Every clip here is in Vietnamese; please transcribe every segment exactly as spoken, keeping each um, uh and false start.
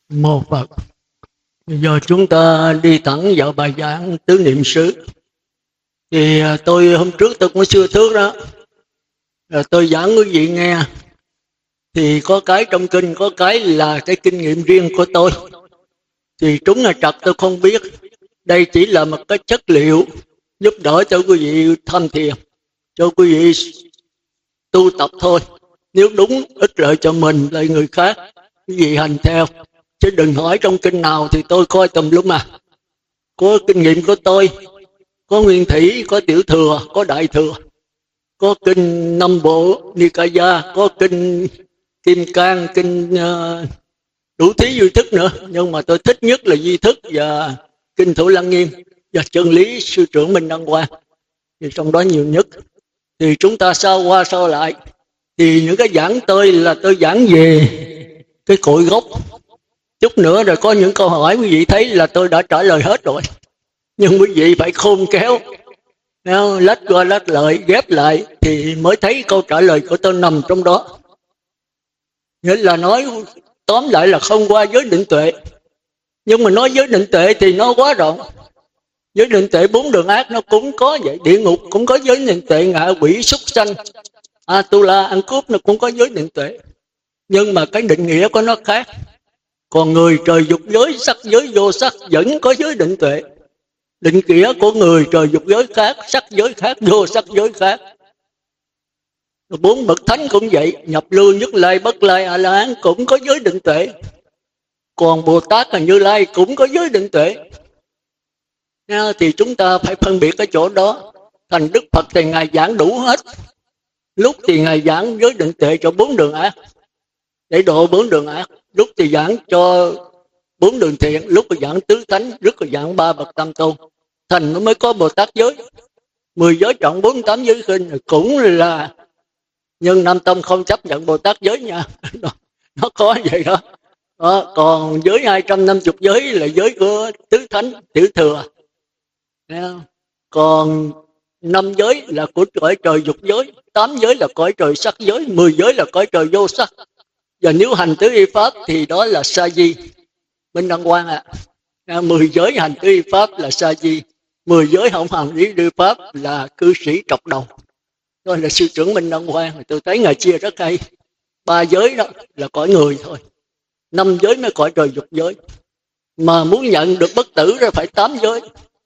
Mô Phật. Bây giờ chúng ta đi thẳng vào bài giảng tứ niệm xứ. Thì tôi hôm trước tôi cũng xưa thước đó, rồi tôi giảng quý vị nghe. Thì có cái trong kinh, có cái là cái kinh nghiệm riêng của tôi. Thì trúng là trật tôi không biết. Đây chỉ là một cái chất liệu giúp đỡ cho quý vị tham thiền, cho quý vị tu tập thôi. Nếu đúng ích lợi cho mình, lợi người khác, quý vị hành theo. Chứ đừng hỏi trong kinh nào thì tôi coi tùm lum mà. Có kinh nghiệm của tôi, có nguyên thủy, có tiểu thừa, có đại thừa, có kinh năm bộ Nikaya, có kinh Kim Cang, kinh uh, đủ thí duy thức nữa. Nhưng mà tôi thích nhất là duy thức và kinh Thủ Lăng Nghiêm và chân lý sư trưởng Minh Đăng Quang. Thì trong đó nhiều nhất. Thì chúng ta sao qua sao lại. Thì những cái giảng tôi là tôi giảng về cái cội gốc. Chút nữa rồi có những câu hỏi quý vị thấy là tôi đã trả lời hết rồi. Nhưng quý vị phải khôn khéo, lách qua lách lại, ghép lại thì mới thấy câu trả lời của tôi nằm trong đó. Nghĩa là nói tóm lại là không qua giới định tuệ. Nhưng mà nói giới định tuệ thì nó quá rộng. Giới định tuệ bốn đường ác nó cũng có vậy. Địa ngục cũng có giới định tuệ, ngạ quỷ, súc sanh, Atula, ăn cướp nó cũng có giới định tuệ. Nhưng mà cái định nghĩa của nó khác. Còn người trời dục giới, sắc giới, vô sắc vẫn có giới định tuệ. Định nghĩa của người trời dục giới khác, sắc giới khác, vô sắc giới khác. Bốn bậc thánh cũng vậy, nhập lưu, nhất lai, bất lai, a la hán cũng có giới định tuệ. Còn Bồ Tát và Như Lai cũng có giới định tuệ. Thì chúng ta phải phân biệt cái chỗ đó. Thành Đức Phật thì Ngài giảng đủ hết. Lúc thì Ngài giảng giới định tuệ cho bốn đường ác, để độ bốn đường ác. Lúc thì giảng cho bốn đường thiện, lúc thì giảng tứ thánh, lúc thì giảng ba bậc tam tôn. Thành nó mới có Bồ Tát giới. Mười giới trọng, bốn tám giới khinh cũng là. Nhưng Nam Tông không chấp nhận Bồ Tát giới nha. Nó có vậy đó. Đó. Còn giới hai trăm năm mươi giới là giới của tứ thánh, tiểu thừa. Còn năm giới là của cõi trời dục giới, tám giới là cõi trời sắc giới, mười giới là cõi trời vô sắc. Và nếu hành tứ y pháp thì đó là sa di. Minh Đăng Quang ạ. À. Mười giới hành tứ y pháp là sa di. Mười giới không hành tứ y pháp là cư sĩ trọc đầu. Đó là sư trưởng Minh Đăng Quang. Tôi thấy Ngài chia rất hay. Ba giới đó là cõi người thôi. Năm giới mới cõi trời dục giới. Mà muốn nhận được bất tử ra phải tám giới.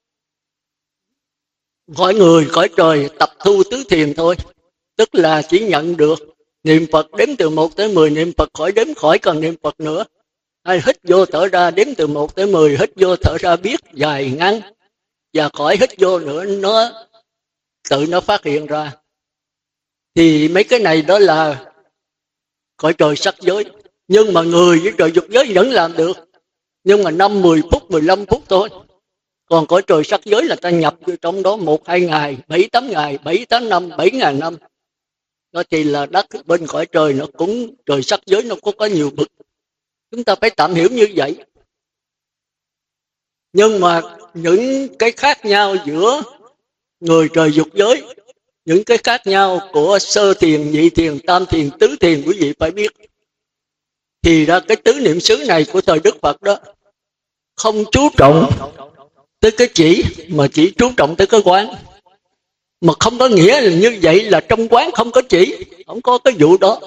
Cõi người, cõi trời tập thu tứ thiền thôi. Tức là chỉ nhận được niệm Phật đếm từ một tới mười, niệm Phật khỏi đếm khỏi cần niệm Phật nữa. Hay hít vô thở ra đếm từ một tới mười, hít vô thở ra biết dài ngắn. Và khỏi hít vô nữa nó tự nó phát hiện ra. Thì mấy cái này đó là cõi trời sắc giới. Nhưng mà người với trời dục giới vẫn làm được. Nhưng mà năm, mười phút, mười lăm phút thôi. Còn cõi trời sắc giới là ta nhập vô trong đó một, hai ngày, bảy, tám ngày, bảy, tám năm, bảy ngàn năm. Đó thì là đất bên cõi trời nó cũng, trời sắc giới nó có có nhiều bậc. Chúng ta phải tạm hiểu như vậy. Nhưng mà những cái khác nhau giữa người trời dục giới, những cái khác nhau của sơ thiền, nhị thiền, tam thiền, tứ thiền quý vị phải biết. Thì ra cái tứ niệm xứ này của thời Đức Phật đó không chú trọng tới cái chỉ, mà chỉ chú trọng tới cái quán. Mà không có nghĩa là như vậy là trong quán không có chỉ, không có cái vụ đó.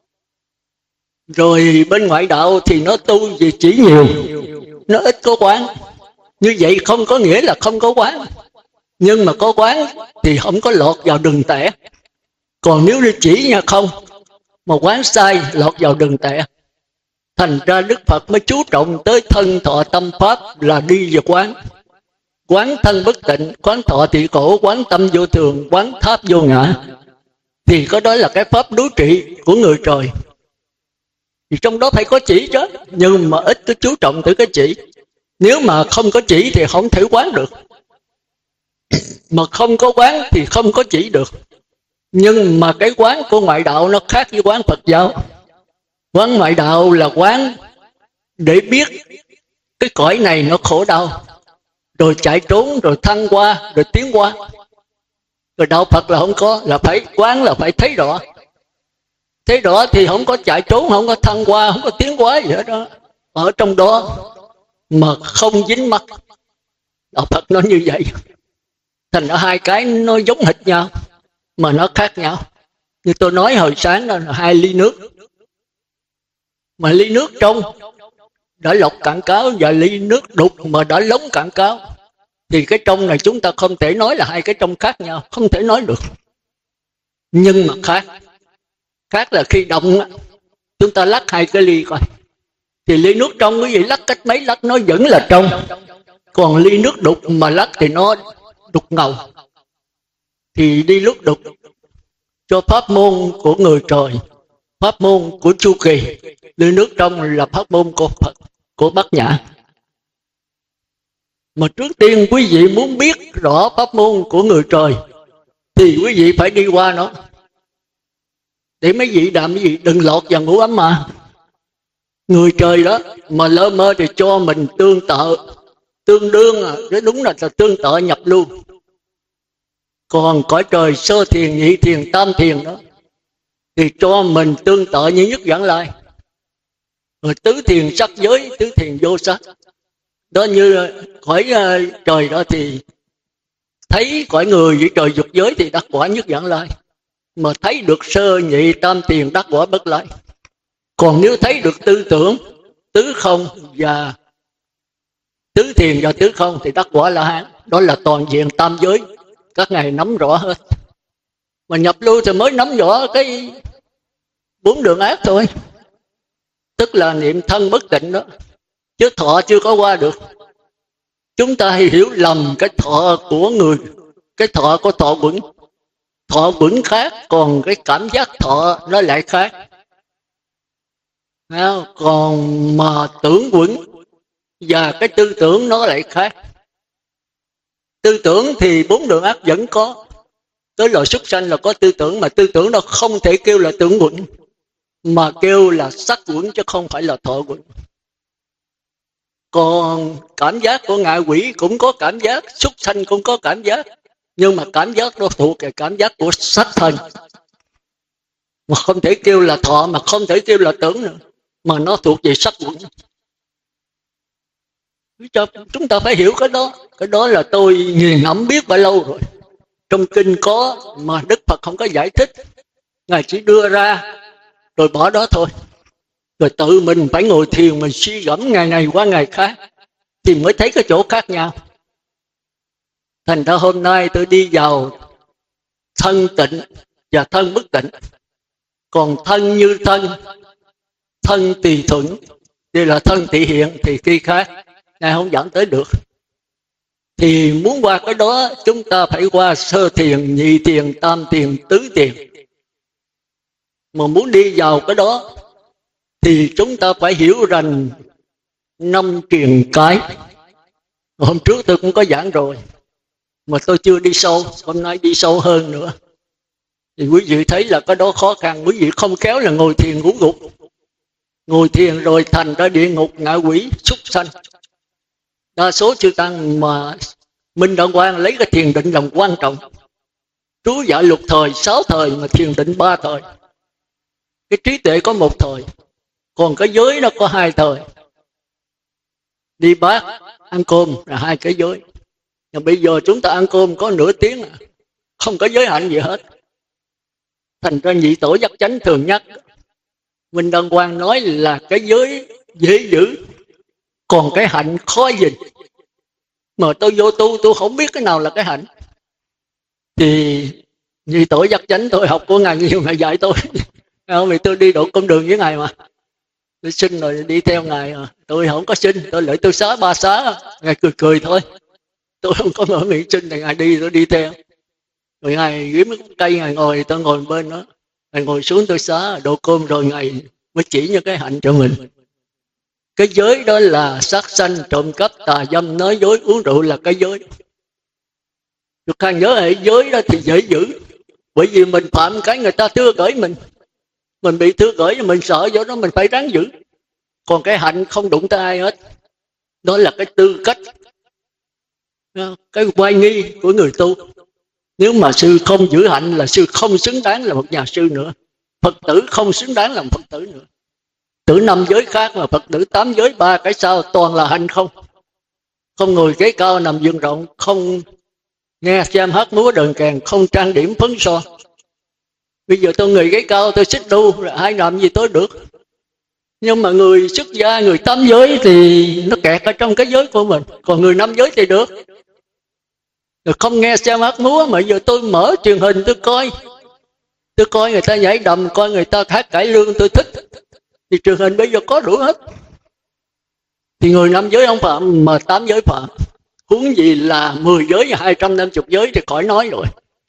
Rồi bên ngoại đạo thì nó tu về chỉ nhiều, nó ít có quán. Như vậy không có nghĩa là không có quán. Nhưng mà có quán thì không có lọt vào đường tẻ. Còn nếu đi chỉ nha không, mà quán sai lọt vào đường tẻ. Thành ra Đức Phật mới chú trọng tới thân thọ tâm pháp là đi về quán. Quán thân bất tịnh, quán thọ thị cổ, quán tâm vô thường, quán tháp vô ngã. Thì có đó là cái pháp đối trị của người trời. Thì trong đó phải có chỉ chứ. Nhưng mà ít có chú trọng tới cái chỉ. Nếu mà không có chỉ thì không thể quán được. Mà không có quán thì không có chỉ được. Nhưng mà cái quán của ngoại đạo nó khác với quán Phật giáo. Quán ngoại đạo là quán để biết cái cõi này nó khổ đau, rồi chạy trốn, rồi thăng qua, rồi tiến qua. Rồi đạo Phật là không có, là phải quán là phải thấy rõ. Thấy rõ thì không có chạy trốn, không có thăng qua, không có tiến qua gì hết đó. ở trong đó mà không dính mắt. Đạo Phật nói như vậy. Thành ra hai cái nó giống hệt nhau mà nó khác nhau. Như tôi nói hồi sáng đó là hai ly nước, mà ly nước trong đã lọc cạn cáo và ly nước đục mà đã lóng cạn cáo, thì cái trong này chúng ta không thể nói là hai cái trong khác nhau, không thể nói được. Nhưng mà khác, khác là khi động chúng ta lắc hai cái ly coi, thì ly nước trong quý vị lắc cách mấy lắc nó vẫn là trong, còn ly nước đục mà lắc thì nó đục ngầu. Thì đi nước đục cho pháp môn của người trời, pháp môn của Chu Kỳ. Ly nước trong là pháp môn của Phật, của Bát Nhã. Mà trước tiên quý vị muốn biết rõ pháp môn của người trời thì quý vị phải đi qua nó. Để mấy vị đàm quý vị đừng lọt vào ngũ ấm mà. Người trời đó mà lơ mơ thì cho mình tương tự, tương đương, à, đúng là tương tự nhập lưu. Còn cõi trời sơ thiền, nhị thiền, tam thiền đó thì cho mình tương tự như nhất Vãng Lai. Rồi tứ thiền sắc giới, tứ thiền vô sắc. Đó như cõi uh, trời đó thì thấy cõi người với trời dục giới thì đắc quả nhất Vãng Lai. Mà thấy được sơ nhị tam thiền đắc quả Bất Lai. Còn nếu thấy được tư tưởng, tứ không và tứ thiền và tứ không thì đắc quả La Hán. Đó là toàn diện tam giới, các ngài nắm rõ hết. Mà nhập lưu thì mới nắm rõ cái bốn đường ác thôi, tức là niệm thân bất tịnh đó, chứ thọ chưa có qua được. Chúng ta hiểu lầm cái thọ của người, cái thọ của thọ quẩn. Thọ quẩn khác, còn cái cảm giác thọ nó lại khác. Còn mà tưởng quẩn và cái tư tưởng nó lại khác. Tư tưởng thì bốn đường ác vẫn có. Tới loài súc sanh là có tư tưởng, mà tư tưởng nó không thể kêu là tưởng quẩn, mà kêu là sắc quẩn chứ không phải là thọ quẩn. Còn cảm giác của ngạ quỷ cũng có cảm giác, súc sanh cũng có cảm giác, nhưng mà cảm giác nó thuộc về cảm giác của sắc thân, mà không thể kêu là thọ, mà không thể kêu là tưởng nữa, mà nó thuộc về sắc quẩn. Chúng ta phải hiểu cái đó. Cái đó là tôi nghiền ngẫm biết bao lâu rồi. Trong kinh có mà Đức Phật không có giải thích, Ngài chỉ đưa ra rồi bỏ đó thôi. Rồi tự mình phải ngồi thiền, mình suy gẫm ngày này qua ngày khác thì mới thấy cái chỗ khác nhau. Thành ra hôm nay tôi đi vào thân tịnh và thân bất tịnh. Còn thân như thân, thân tùy thuận, đây là thân thị hiện thì khi khác, Ngài không dẫn tới được. Thì muốn qua cái đó chúng ta phải qua sơ thiền, nhị thiền, tam thiền, tứ thiền. Mà muốn đi vào cái đó thì chúng ta phải hiểu rằng năm truyền cái. Hôm trước tôi cũng có giảng rồi, mà tôi chưa đi sâu, hôm nay đi sâu hơn nữa. Thì quý vị thấy là cái đó khó khăn. Quý vị không khéo là ngồi thiền ngủ gục, ngồi thiền rồi thành ra địa ngục, ngạ quỷ, súc sanh. Đa số chư tăng mà Minh Đăng Quang lấy cái thiền định làm quan trọng. Trú dạ lục thời, sáu thời, mà thiền định ba thời. Cái trí tuệ có một thời, còn cái giới nó có hai thời. Đi bát, ăn cơm là hai cái giới. Nhưng bây giờ chúng ta ăn cơm có nửa tiếng, không có giới hạn gì hết. Thành ra nhị tổ giác chánh thường nhắc, Minh Đăng Quang nói là cái giới dễ giữ, còn cái hạnh khó gìn. Mà tôi vô tu, tôi không biết cái nào là cái hạnh. Thì nhị tổ giác chánh tôi học của Ngài nhiều, Ngài dạy tôi. Không, vì tôi đi độ con đường với Ngài mà. Tôi xin rồi đi theo Ngài mà. Tôi không có xin, tôi lại tôi xá ba xá. Ngài cười cười thôi. Tôi không có mở miệng xin, thì Ngài đi, tôi đi theo. Rồi Ngài kiếm cái cây, Ngài ngồi, tôi ngồi bên đó. Ngài ngồi xuống tôi xá, độ cơm rồi Ngài mới chỉ như cái hạnh cho mình. Cái giới đó là sát sanh, trộm cắp, tà dâm, nói dối, uống rượu là cái giới. Được khang nhớ hệ giới đó thì dễ giữ. Bởi vì mình phạm cái người ta thưa gửi mình, mình bị thưa gửi mình sợ, do đó mình phải ráng giữ. Còn cái hạnh không đụng tới ai hết. Đó là cái tư cách, cái oai nghi của người tu. Nếu mà sư không giữ hạnh là sư không xứng đáng là một nhà sư nữa. Phật tử không xứng đáng làm Phật tử nữa. tử năm giới khác mà Phật tử tám giới ba cái sao toàn là hạnh không. Không ngồi ghế cao nằm giường rộng, không nghe xem hát múa đờn kèn, không trang điểm phấn son. Bây giờ tôi người ghế cao tôi xích đu là ai làm gì tôi được. Nhưng mà người xuất gia, người tám giới thì nó kẹt ở trong cái giới của mình. Còn người năm giới thì được. Rồi không nghe xem hát múa, mà giờ tôi mở truyền hình tôi coi. Tôi coi người ta nhảy đầm, coi người ta hát cải lương tôi thích. Thì truyền hình bây giờ có đủ hết. Thì người năm giới không phạm mà tám giới phạm. Huống gì là mười giới và hai trăm năm mươi giới thì khỏi nói rồi.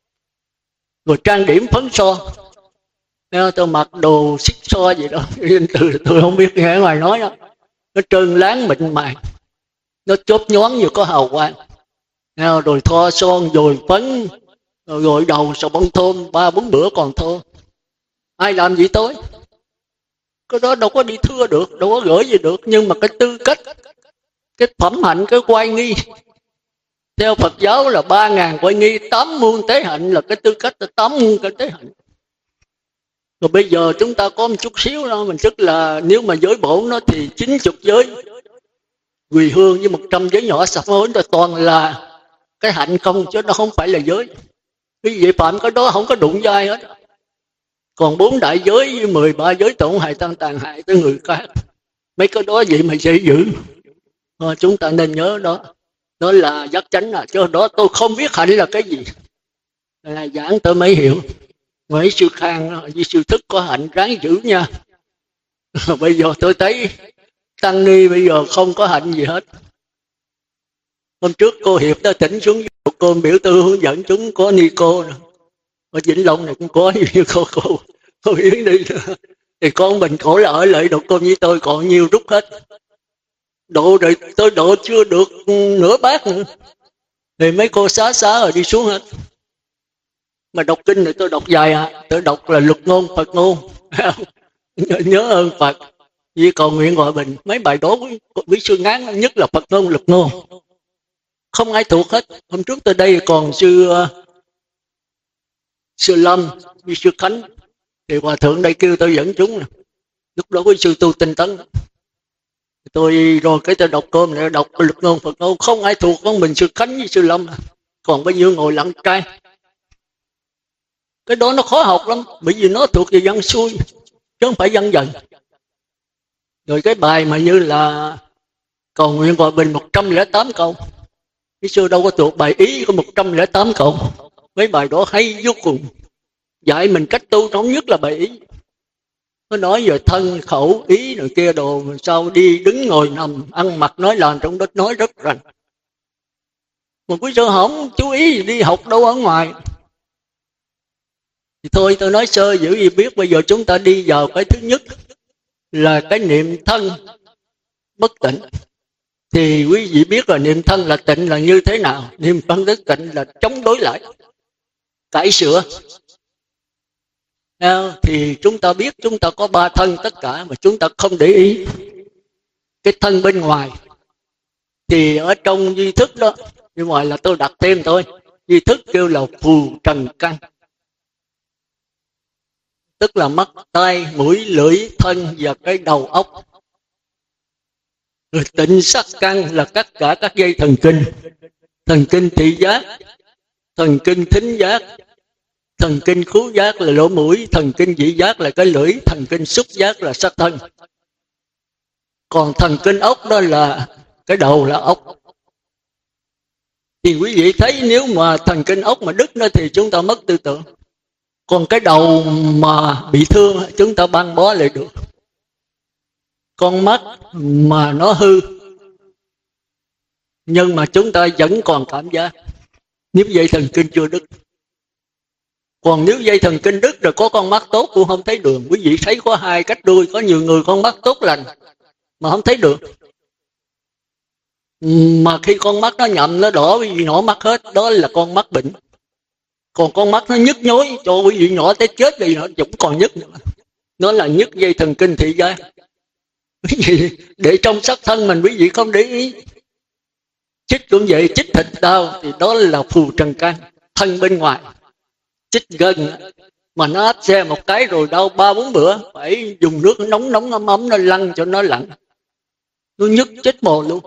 Rồi trang điểm phấn son. Tôi mặc đồ xích so gì đó. Từ tôi không biết nghe ngoài nói đó. Nó trơn láng mịn màng. Nó chốt nhón như có hào quang. Rồi thoa son, rồi phấn, rồi gội đầu, sầu bông thơm, ba bốn bữa còn thơm. Ai làm gì tôi? Cái đó đâu có đi thưa được, đâu có gửi gì được. Nhưng mà cái tư cách, cái phẩm hạnh, cái quay nghi, theo Phật giáo là ba ngàn quay nghi, tám muôn tế hạnh là cái tư cách, là tám muôn cái tế hạnh. Rồi bây giờ chúng ta có một chút xíu đó, mình tức là nếu mà giới bổn nó thì chín mươi giới quỳ hương với một trăm giới nhỏ sạch hối là toàn là cái hạnh không, chứ nó không phải là giới. Quý vị phạm cái đó không có đụng vai hết. Còn bốn đại giới với mười ba giới tổn hại tăng tàn hại tới người khác, mấy cái đó vậy mà dễ giữ. À, chúng ta nên nhớ đó. Đó là giác chánh à. Chứ đó tôi không biết hạnh là cái gì. Là giảng tôi mới hiểu. Mấy sư Khang với sư Thức có hạnh ráng giữ nha. Bây giờ tôi thấy tăng ni bây giờ không có hạnh gì hết. Hôm trước cô Hiệp đã tỉnh xuống cô biểu tư hướng dẫn chúng có ni cô nữa. Ở Vĩnh Long này cũng có như cô cô cô Yến đi nữa. Thì con mình cổ là ở lại độ cô với tôi còn nhiều rút hết. Độ rồi tôi độ chưa được nửa bát nữa. Thì mấy cô xá xá rồi đi xuống hết. Mà đọc kinh này tôi đọc dài à. Tôi đọc là luật ngôn Phật ngôn. Nhớ ơn Phật. Vì cầu nguyện gọi bình. Mấy bài đó quý, quý sư ngán nhất là Phật ngôn luật ngôn. Không ai thuộc hết. Hôm trước tôi đây còn sư sư Lâm với sư Khánh. Thì hòa thượng đây kêu tôi dẫn chúng. Lúc đó quý sư tu Tinh Tấn. Tôi rồi cái tôi đọc cơm này, đọc luật ngôn Phật ngôn. Không ai thuộc con mình sư Khánh với sư Lâm. Còn bao nhiêu ngồi lặng trai. Cái đó nó khó học lắm. Bởi vì nó thuộc về văn xuôi, chứ không phải văn dần. Rồi cái bài mà như là cầu nguyện gọi bình một trăm lẻ tám câu. Cái xưa đâu có thuộc bài ý có một trăm lẻ tám câu. Mấy bài đó hay vô cùng. Dạy mình cách tu thống nhất là bài ý. Nó nói về thân, khẩu, ý rồi kia đồ. Sao đi, đứng, ngồi, nằm, ăn, mặc, nói, làm trong đó nói rất rành. Mà quý sư không chú ý đi học đâu ở ngoài. Thì thôi tôi nói sơ giữ gì biết. Bây giờ chúng ta đi vào cái thứ nhất là cái niệm thân bất tịnh. Thì quý vị biết là niệm thân là tịnh là như thế nào. Niệm thân bất tịnh là chống đối lại, cải sửa. Thì chúng ta biết chúng ta có ba thân tất cả mà chúng ta không để ý. Cái thân bên ngoài thì ở trong duy thức đó, bên ngoài là tôi đặt thêm thôi. Duy thức kêu là phù trần căn, tức là mắt, tai, mũi, lưỡi, thân và cái đầu óc. Rồi tịnh sắc căn là tất cả các dây thần kinh. Thần kinh thị giác, thần kinh thính giác, thần kinh khứu giác là lỗ mũi, thần kinh vị giác là cái lưỡi, thần kinh xúc giác là sắc thân. Còn thần kinh ốc đó là cái đầu là ốc. Thì quý vị thấy nếu mà thần kinh ốc mà đứt đó thì chúng ta mất tư tưởng. Còn cái đầu mà bị thương chúng ta băng bó lại được. Con mắt mà nó hư nhưng mà chúng ta vẫn còn cảm giác, nếu dây thần kinh chưa đứt. Còn nếu dây thần kinh đứt rồi có con mắt tốt cũng không thấy đường. Quý vị thấy có hai cách đuôi, có nhiều người con mắt tốt lành mà không thấy được. Mà khi con mắt nó nhậm nó đỏ quý vị nhỏ mắt hết, đó là con mắt bệnh. Còn con mắt nó nhức nhối cho quý vị nhỏ tới chết đi nó cũng còn nhức nữa. Nó là nhức dây thần kinh thị giác. Quý vị để trong sắc thân mình quý vị không để ý. Chích cũng vậy, chích thịt đau thì đó là phù trần căn, thân bên ngoài. Chích gân Mà nó áp xe một cái rồi đau ba bốn bữa, phải dùng nước nóng nóng ấm ấm nó lăn cho nó lạnh, nó nhức chết mồ luôn.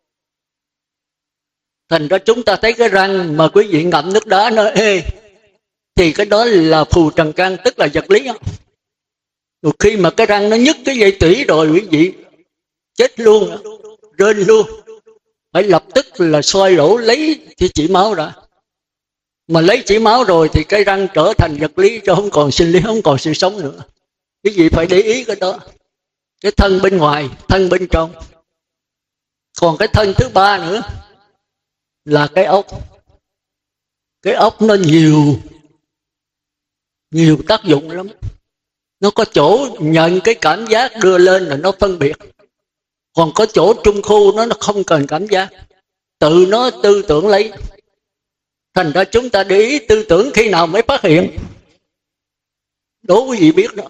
Thành ra chúng ta thấy cái răng mà quý vị ngậm nước đá nó ê, thì cái đó là phù trần can, tức là vật lý. Rồi khi mà cái răng nó nhức cái dây tủy rồi quý vị chết luôn, rên luôn, phải lập tức là soi lỗ lấy thì chỉ máu ra. Mà lấy chỉ máu rồi thì cái răng trở thành vật lý, cho không còn sinh lý, không còn sự sống nữa. Quý vị phải để ý cái đó. Cái thân bên ngoài, thân bên trong. Còn cái thân thứ ba nữa là cái ốc. Cái ốc nó nhiều nhiều tác dụng lắm. Nó có chỗ nhận cái cảm giác đưa lên là nó phân biệt. Còn có chỗ trung khu nó, nó không cần cảm giác, tự nó tư tưởng lấy. Thành ra chúng ta để ý tư tưởng khi nào mới phát hiện. Đố quý vị biết đó.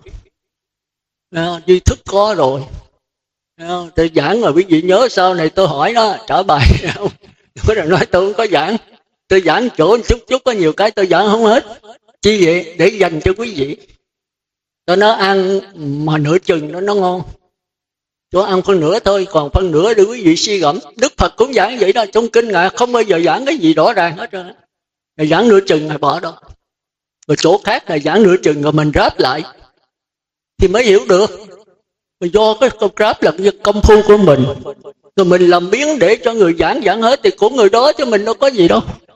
À, duy thức có rồi. À, tôi giảng mà quý vị nhớ sau này tôi hỏi nó trả bài không? Tôi nói tôi không có giảng. Tôi giảng chỗ chút chút, có nhiều cái tôi giảng không hết. Chi vậy? Để dành cho quý vị. Tôi nói ăn mà nửa chừng nó nó ngon. Tôi ăn phân nửa thôi, còn phân nửa để quý vị suy gẫm. Đức Phật cũng giảng vậy đó, trong kinh Ngài không bao giờ giảng cái gì rõ ràng hết trơn. Ngài giảng nửa chừng Ngài bỏ đó. Rồi chỗ khác Ngài giảng nửa chừng rồi mình ráp lại thì mới hiểu được. Rồi do cái công ráp là cái công phu của mình, rồi mình làm biến để cho người giảng giảng hết thì của người đó, chứ mình đâu có gì đâu.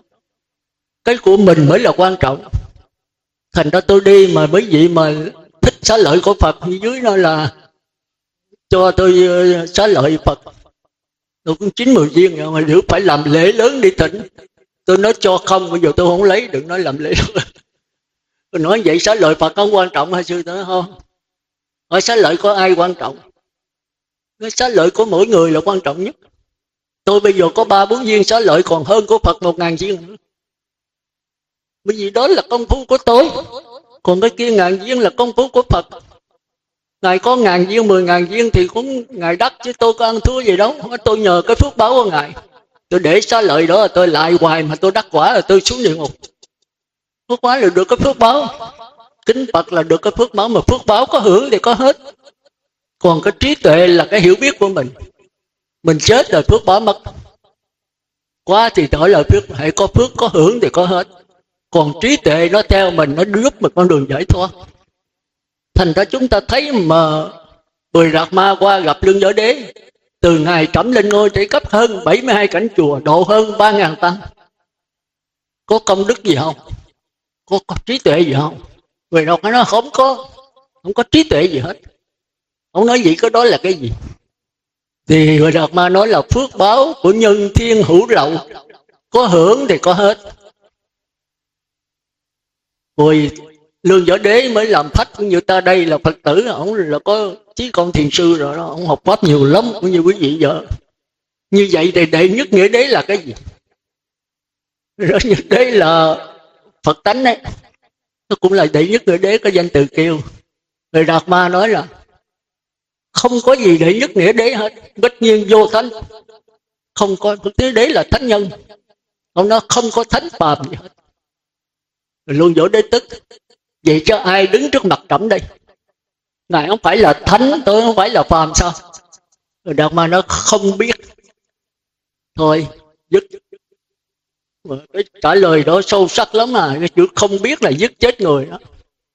Cái của mình mới là quan trọng. Thành ra tôi đi mà mấy vị mà thích xá lợi của Phật, như dưới nó là cho tôi xá lợi Phật, tôi cũng chín mười viên rồi, mà nếu phải làm lễ lớn đi thỉnh, tôi nói cho không, bây giờ tôi không lấy, đừng nói làm lễ lớn. Tôi nói vậy xá lợi Phật không quan trọng hả sư? Tôi nói không. Hỏi xá lợi có ai quan trọng? Cái xá lợi của mỗi người là quan trọng nhất. Tôi bây giờ có ba bốn viên xá lợi còn hơn của Phật một ngàn viên nữa. Bởi vì đó là công phu của tôi. Còn cái kia ngàn viên là công phu của Phật. Ngài có ngàn viên, mười ngàn viên thì cũng Ngài đắc, chứ tôi có ăn thua gì đâu. Tôi nhờ cái phước báo của Ngài. Tôi để xá lợi đó, tôi lại hoài mà tôi đắc quả là tôi xuống địa ngục. Phước báo là được cái phước báo. Kính Phật là được cái phước báo, mà phước báo có hưởng thì có hết. Còn cái trí tuệ là cái hiểu biết của mình. Mình chết rồi phước báo mất. Quá thì trở lại phước, hãy có phước có hưởng thì có hết. Còn trí tuệ nó theo mình, nó giúp mình con đường giải thoát. Thành ra chúng ta thấy mà Bười Rạc Ma qua gặp Lương Giới Đế, từ ngày trẫm lên ngôi để cấp hơn bảy mươi hai cảnh chùa, độ hơn ba ngàn tăng. Có công đức gì không? Có, có trí tuệ gì không? Người đọc nó không có, không có trí tuệ gì hết. Ông nói vậy cái đó là cái gì? Thì người Đạt Ma nói là phước báo của nhân thiên hữu lậu, có hưởng thì có hết. Rồi Lương Võ Đế mới làm phách, cũng như ta đây là Phật tử, ông là có chí công thiền sư rồi đó, ông học pháp nhiều lắm, cũng như quý vị vợ. Như vậy thì đệ nhất nghĩa đế là cái gì? Đệ nhất đế là Phật tánh đấy, nó cũng là đệ nhất nghĩa đế, có danh từ kêu. Người Đạt Ma nói là không có gì đệ nhất nghĩa đế hết, bất nhiên vô thánh. Không có, nghĩa đế là thánh nhân. Ông nói không có thánh phàm gì hết. Rồi Lương Võ Đế tức, vậy cho ai đứng trước mặt trẫm đây? Ngài không phải là thánh, tôi không phải là phàm sao? Rồi Đạt Ma nó không biết. Thôi, dứt. Cái trả lời đó sâu sắc lắm à, cái chữ không biết là giết chết người đó.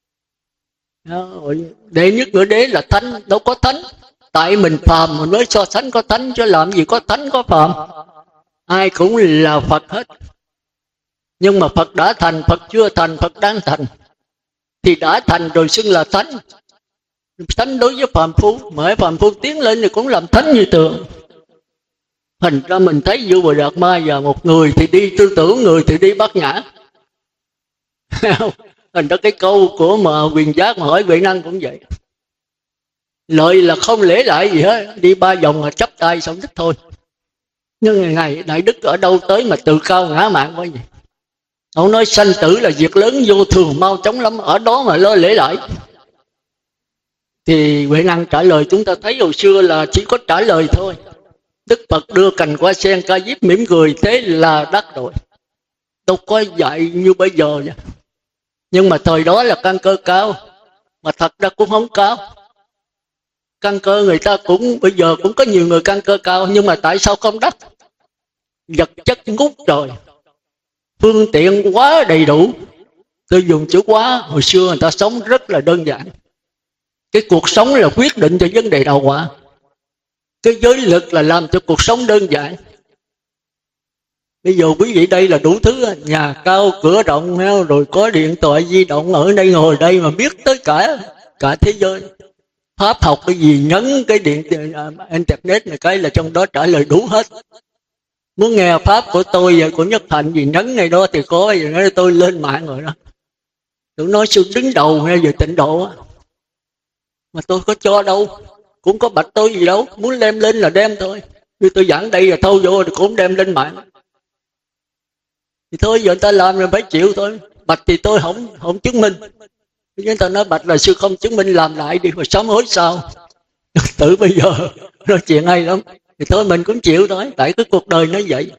Đệ nhất nghĩa đế là thánh, đâu có thánh. Tại mình phàm mình mới so sánh có thánh, chứ làm gì có thánh có phàm. Ai cũng là Phật hết. Nhưng mà Phật đã thành, Phật chưa thành, Phật đang thành. Thì đã thành rồi xưng là thánh. Thánh đối với phàm phu, mà phàm phu tiến lên thì cũng làm thánh như tượng. Thành ra mình thấy Vua Bồ Đạt Ma và một người thì đi tư tưởng, người thì đi bát nhã. Thành ra cái câu của mà Quyền Giác mà hỏi Huệ Năng cũng vậy. Lợi là không lễ lại gì hết, đi ba vòng là chấp tay xong thích thôi. Nhưng ngày Đại Đức ở đâu tới mà tự cao ngã mạn quá vậy? Ông nói sanh tử là việc lớn vô thường mau chóng lắm, ở đó mà lo lễ lại. Thì Huệ Năng trả lời chúng ta thấy hồi xưa là chỉ có trả lời thôi. Đức Phật đưa cành hoa sen Ca Diếp mỉm cười, thế là đắc rồi. Đâu có dạy như bây giờ vậy. Nhưng mà thời đó là căn cơ cao, mà thật ra cũng không cao. Căn cơ người ta cũng bây giờ cũng có nhiều người căn cơ cao, nhưng mà tại sao không đắc? Vật chất ngút trời, phương tiện quá đầy đủ. Tôi dùng chữ quá, hồi xưa người ta sống rất là đơn giản. Cái cuộc sống là quyết định cho vấn đề đào quả. Cái giới lực là làm cho cuộc sống đơn giản. Bây giờ quý vị đây là đủ thứ, nhà cao cửa rộng, rồi có điện thoại di động, ở đây ngồi đây mà biết tới cả cả thế giới. Pháp học cái gì nhấn cái điện internet này cái là trong đó trả lời đủ hết. Muốn nghe pháp của tôi và của Nhất Hạnh gì nhấn này đó thì có, gì nói tôi lên mạng rồi đó. Tôi nói sự đứng đầu nghe về tịnh độ á, mà tôi có cho đâu, cũng có bạch tôi gì đâu, muốn đem lên là đem thôi. Như tôi giảng đây là thâu vô thì cũng đem lên mạng. Thì thôi giờ người ta làm rồi phải chịu thôi. Bạch thì tôi không không chứng minh. Người ta nói bạch là sư không chứng minh, làm lại đi mà sám hối sao. Tự bây giờ nói chuyện hay lắm. Thì thôi mình cũng chịu thôi, tại cái cuộc đời nó vậy.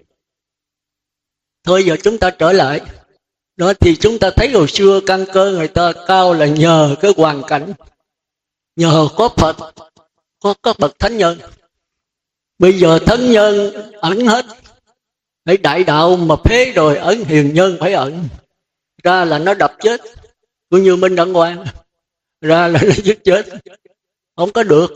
Thôi giờ chúng ta trở lại. Đó thì chúng ta thấy hồi xưa căn cơ người ta cao là nhờ cái hoàn cảnh, nhờ có Phật, có các bậc thánh nhân. Bây giờ thánh nhân ẩn hết, phải đại đạo mà phế rồi ẩn, hiền nhân phải ẩn. Ra là nó đập chết, cũng như Minh Đăng Quang, ra là nó giết chết, không có được.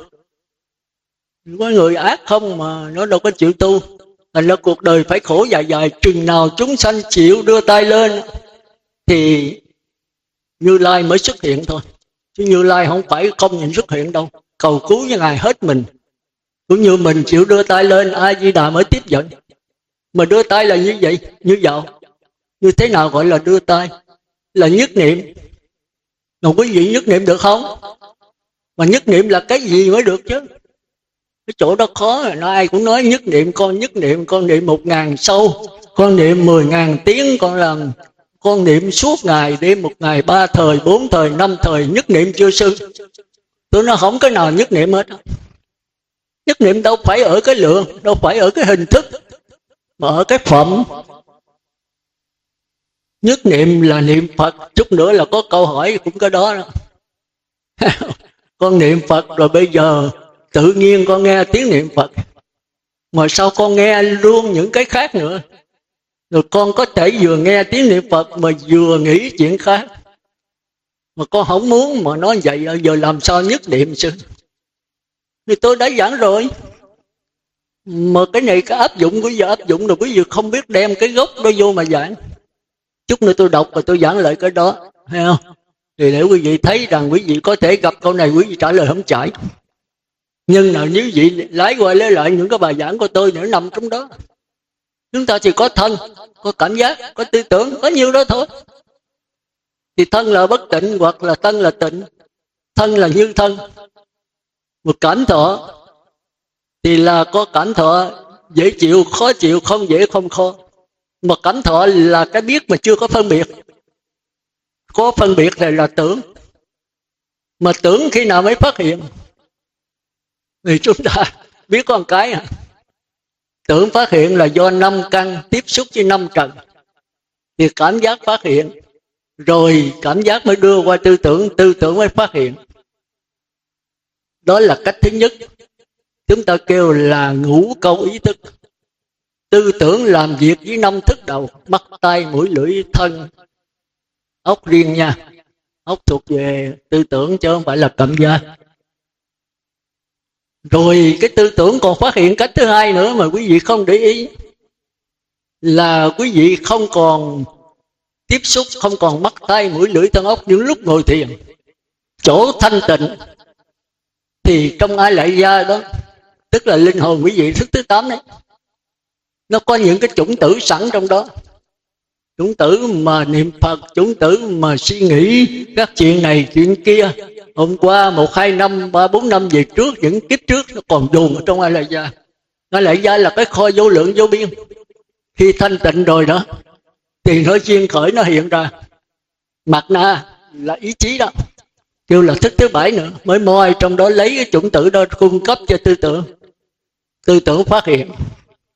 Có người ác không mà nó đâu có chịu tu. Thành ra cuộc đời phải khổ dài dài. Chừng nào chúng sanh chịu đưa tay lên thì Như Lai mới xuất hiện thôi. Chứ Như Lai không phải không nhìn xuất hiện đâu. Cầu cứu với Ngài hết mình. Cũng như mình chịu đưa tay lên, A Di Đà mới tiếp dẫn. Mà đưa tay là như vậy, như dạo. Như thế nào gọi là đưa tay? Là nhất niệm. Rồi quý vị nhất niệm được không? Mà nhất niệm là cái gì mới được chứ? Cái chỗ đó khó rồi, nó ai cũng nói nhất niệm, con nhất niệm, con niệm một ngàn sâu, con niệm mười ngàn tiếng, con làm, con niệm suốt ngày, đêm một ngày, ba thời, bốn thời, năm thời, nhất niệm chưa sư. Tôi nói không cái nào nhất niệm hết. Nhất niệm đâu phải ở cái lượng, đâu phải ở cái hình thức, mà ở cái phẩm. Nhất niệm là niệm Phật, chút nữa là có câu hỏi cũng có đó, đó. Con niệm Phật rồi bây giờ tự nhiên con nghe tiếng niệm Phật, mà sao con nghe luôn những cái khác nữa. Rồi con có thể vừa nghe tiếng niệm Phật mà vừa nghĩ chuyện khác. Mà con không muốn mà nói vậy, giờ làm sao nhất niệm sư? Thì tôi đã giảng rồi. Mà cái này cái áp dụng của giờ áp dụng rồi, quý vị không biết đem cái gốc đó vô mà giảng. Chút nữa tôi đọc và tôi giảng lại cái đó, thấy không? Thì để quý vị thấy rằng quý vị có thể gặp câu này quý vị trả lời không chảy. Nhưng nào nếu vị lái qua lấy lại những cái bài giảng của tôi nữa nằm trong đó. Chúng ta chỉ có thân, có cảm giác, có tư tưởng, có nhiêu đó thôi. Thì thân là bất tịnh hoặc là thân là tịnh. Thân là như thân. Một cảm thọ thì là có cảm thọ dễ chịu, khó chịu, không dễ, không khó. Mà cảm thọ là cái biết mà chưa có phân biệt. Có phân biệt thì là tưởng. Mà tưởng khi nào mới phát hiện? Thì chúng ta biết con cái à. Tưởng phát hiện là do năm căn tiếp xúc với năm trần. Thì cảm giác phát hiện. Rồi cảm giác mới đưa qua tư tưởng, tư tưởng mới phát hiện. Đó là cách thứ nhất. Chúng ta kêu là ngũ câu ý thức. Tư tưởng làm việc với năm thức đầu: mắt, tai, mũi, lưỡi, thân. Ốc riêng nha. Ốc thuộc về tư tưởng chứ không phải là cảm giác. Rồi cái tư tưởng còn phát hiện cách thứ hai nữa mà quý vị không để ý. Là quý vị không còn tiếp xúc, không còn mắt, tai, mũi, lưỡi, thân, ốc những lúc ngồi thiền. Chỗ thanh tịnh. Thì trong A Lại Gia đó, tức là linh hồn quý vị thức thứ tám đấy, nó có những cái chủng tử sẵn trong đó. Chủng tử mà niệm Phật, chủng tử mà suy nghĩ các chuyện này, chuyện kia. Hôm qua, một, hai năm, ba, bốn năm về trước, những kiếp trước nó còn dồn ở trong A Lại Gia. A Lại Gia là cái kho vô lượng vô biên. Khi thanh tịnh rồi đó, thì nó duyên khởi nó hiện ra. Mặt na là ý chí đó. Kêu là thức thứ bảy nữa. Mới moi trong đó lấy cái chủng tử đó cung cấp cho tư tưởng. Tư tưởng phát hiện.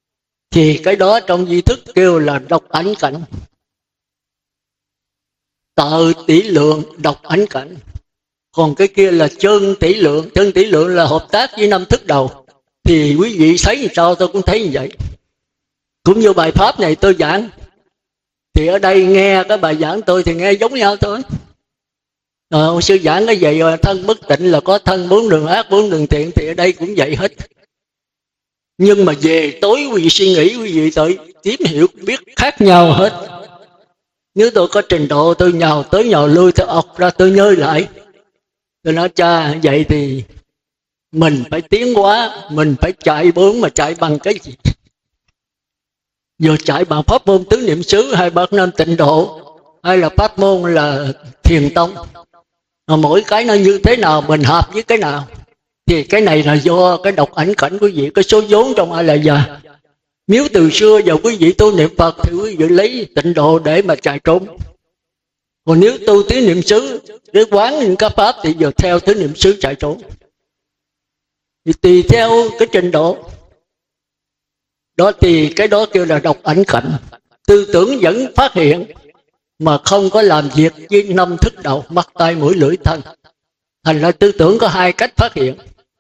Thì cái đó trong di thức kêu là độc ảnh cảnh. tợ tỷ lượng, độc ảnh cảnh. Còn cái kia là chân tỷ lượng. Chân tỷ lượng là hợp tác với năm thức đầu. Thì quý vị thấy như sao tôi cũng thấy như vậy. Cũng như bài pháp này tôi giảng, thì ở đây nghe cái bài giảng tôi thì nghe giống nhau thôi. Rồi ông sư giảng cái gì rồi thân bất tịnh là có thân bốn đường ác bốn đường thiện, thì ở đây cũng vậy hết. Nhưng mà về tối quý vị suy nghĩ, quý vị tự tìm hiểu biết khác nhau hết. Nếu tôi có trình độ tôi nhào tới nhào lui, tôi ọc ra tôi nhớ lại, tôi nói cha vậy thì mình phải tiến hóa, mình phải chạy bốn, mà chạy bằng cái gì? Giờ chạy bằng pháp môn tứ niệm xứ, hay bát nam tịnh độ, hay là pháp môn là thiền tông, mà mỗi cái nó như thế nào mình hợp với cái nào. Thì cái này là do cái độc ảnh cảnh quý vị, cái số vốn trong A La Gia. Nếu từ xưa giờ quý vị tu niệm Phật thì quý vị lấy tịnh độ để mà chạy trốn. Còn nếu tu tứ niệm xứ để quán những các pháp thì giờ theo tứ niệm xứ chạy trốn. Thì tùy theo cái trình độ đó, thì cái đó kêu là độc ảnh cảnh. Tư tưởng vẫn phát hiện mà không có làm việc với năm thức đầu, mắt tai mũi lưỡi thân. Thành ra tư tưởng có hai cách phát hiện.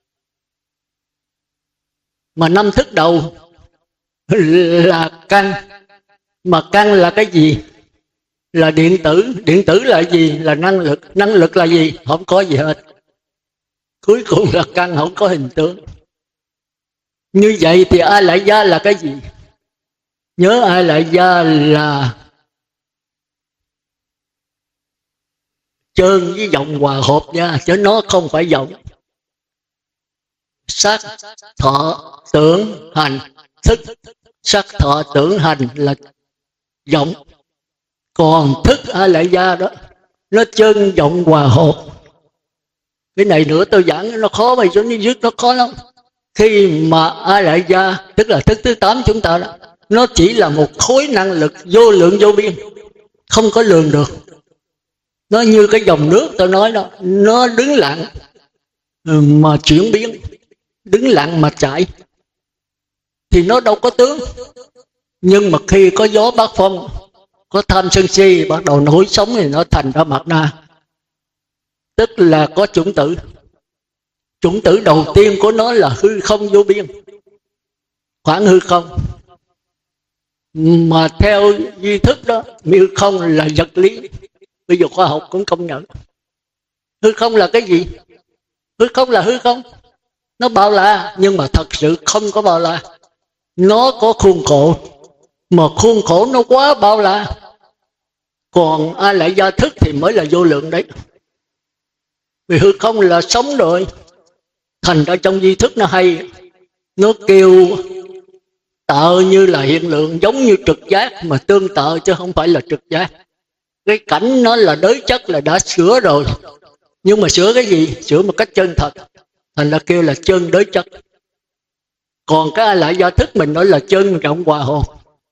Mà năm thức đầu là căn. Mà căn là cái gì? Là điện tử. Điện tử là gì? Là năng lực. Năng lực là gì? Không có gì hết. Cuối cùng là căn, không có hình tướng. Như vậy thì A Lại Gia là cái gì? Nhớ A Lại Gia là trơn với vọng hòa hợp nha, chứ nó không phải vọng. Sắc, thọ, tưởng, hành, thức. Sắc, thọ, tưởng, hành là vọng. Còn thức A Lại Gia đó, nó chân vọng hòa hợp. Cái này nữa tôi giảng nó khó, mà cho nên nó khó lắm. Khi mà A Lại Gia, tức là thức thứ tám chúng ta đó, nó chỉ là một khối năng lực vô lượng vô biên, không có lường được. Nó như cái dòng nước tôi nói đó, nó đứng lặng mà chuyển biến, đứng lặng mà chảy, thì nó đâu có tướng. Nhưng mà khi có gió bát phong, có tham sân si bắt đầu nổi sóng thì nó thành ra mạt na, tức là có chủng tử. Chủng tử đầu tiên của nó là hư không vô biên, khoảng hư không. Mà theo duy thức đó, hư không là vật lý. Bây giờ khoa học cũng công nhận hư không là cái gì? Hư không là hư không, nó bao la, nhưng mà thật sự không có bao la. Nó có khuôn khổ, mà khuôn khổ nó quá bao la. Còn A Lại Gia thức thì mới là vô lượng đấy. Vì hư không là sống rồi. Thành ra trong duy thức nó hay, nó kêu tợ như là hiện lượng, giống như trực giác, mà tương tự chứ không phải là trực giác. Cái cảnh nó là đới chất, là đã sửa rồi. Nhưng mà sửa cái gì? Sửa một cách chân thật. Thành ra kêu là chân đới chất. Còn cái A Lại Gia thức mình nói là chân rộng hòa hợp.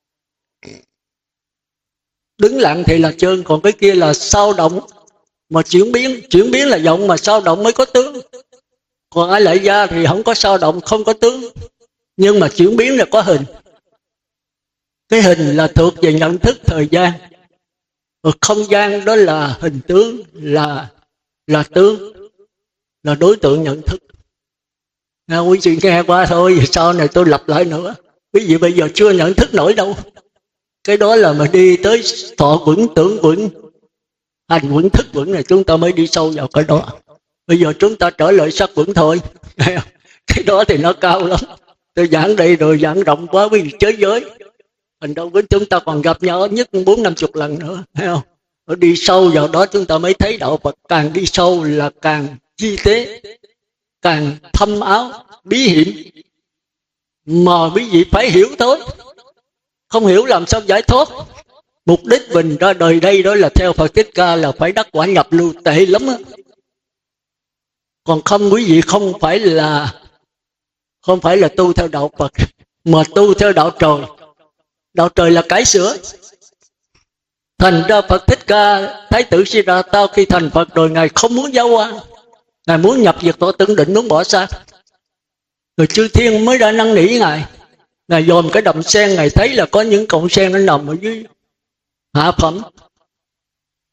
Đứng lặng thì là chân, còn cái kia là sao động mà chuyển biến. Chuyển biến là vọng, mà sao động mới có tướng. Còn A Lại Gia thì không có sao động, không có tướng, nhưng mà chuyển biến là có hình. Cái hình là thuộc về nhận thức thời gian, và không gian đó là hình tướng, là là tướng, là đối tượng nhận thức. Nghe quý vị nghe qua thôi, sau này tôi lặp lại nữa. Quý vị bây giờ chưa nhận thức nổi đâu. Cái đó là mà đi tới thọ vững, tưởng vững, hành vững, thức vững này chúng ta mới đi sâu vào cái đó. Bây giờ chúng ta trở lại sắc vững thôi. Cái đó thì nó cao lắm. Tôi giảng đây rồi giảng rộng quá với thế giới. Thành đâu với chúng ta còn gặp nhau nhất bốn năm chục lần nữa, thấy không? Ở đi sâu vào đó chúng ta mới thấy đạo Phật. Càng đi sâu là càng chi tế, càng thâm áo, bí hiểm. Mà quý vị phải hiểu thôi. Không hiểu làm sao giải thoát. Mục đích mình ra đời đây đó là theo Phật Thích Ca là phải đắc quả nhập lưu, tệ lắm á. Còn không, quý vị không phải là không phải là tu theo đạo Phật, mà tu theo đạo trời. Đạo trời là cái sửa. Thành ra Phật Thích Ca, Thái tử Siddhartha khi thành Phật rồi, Ngài không muốn giáo hóa. Ngài muốn nhập diệt tổ tưởng định, muốn bỏ xác. Rồi chư thiên mới đã năn nỉ Ngài. Ngài dòm cái đầm sen, Ngài thấy là có những cọng sen nó nằm ở dưới hạ phẩm.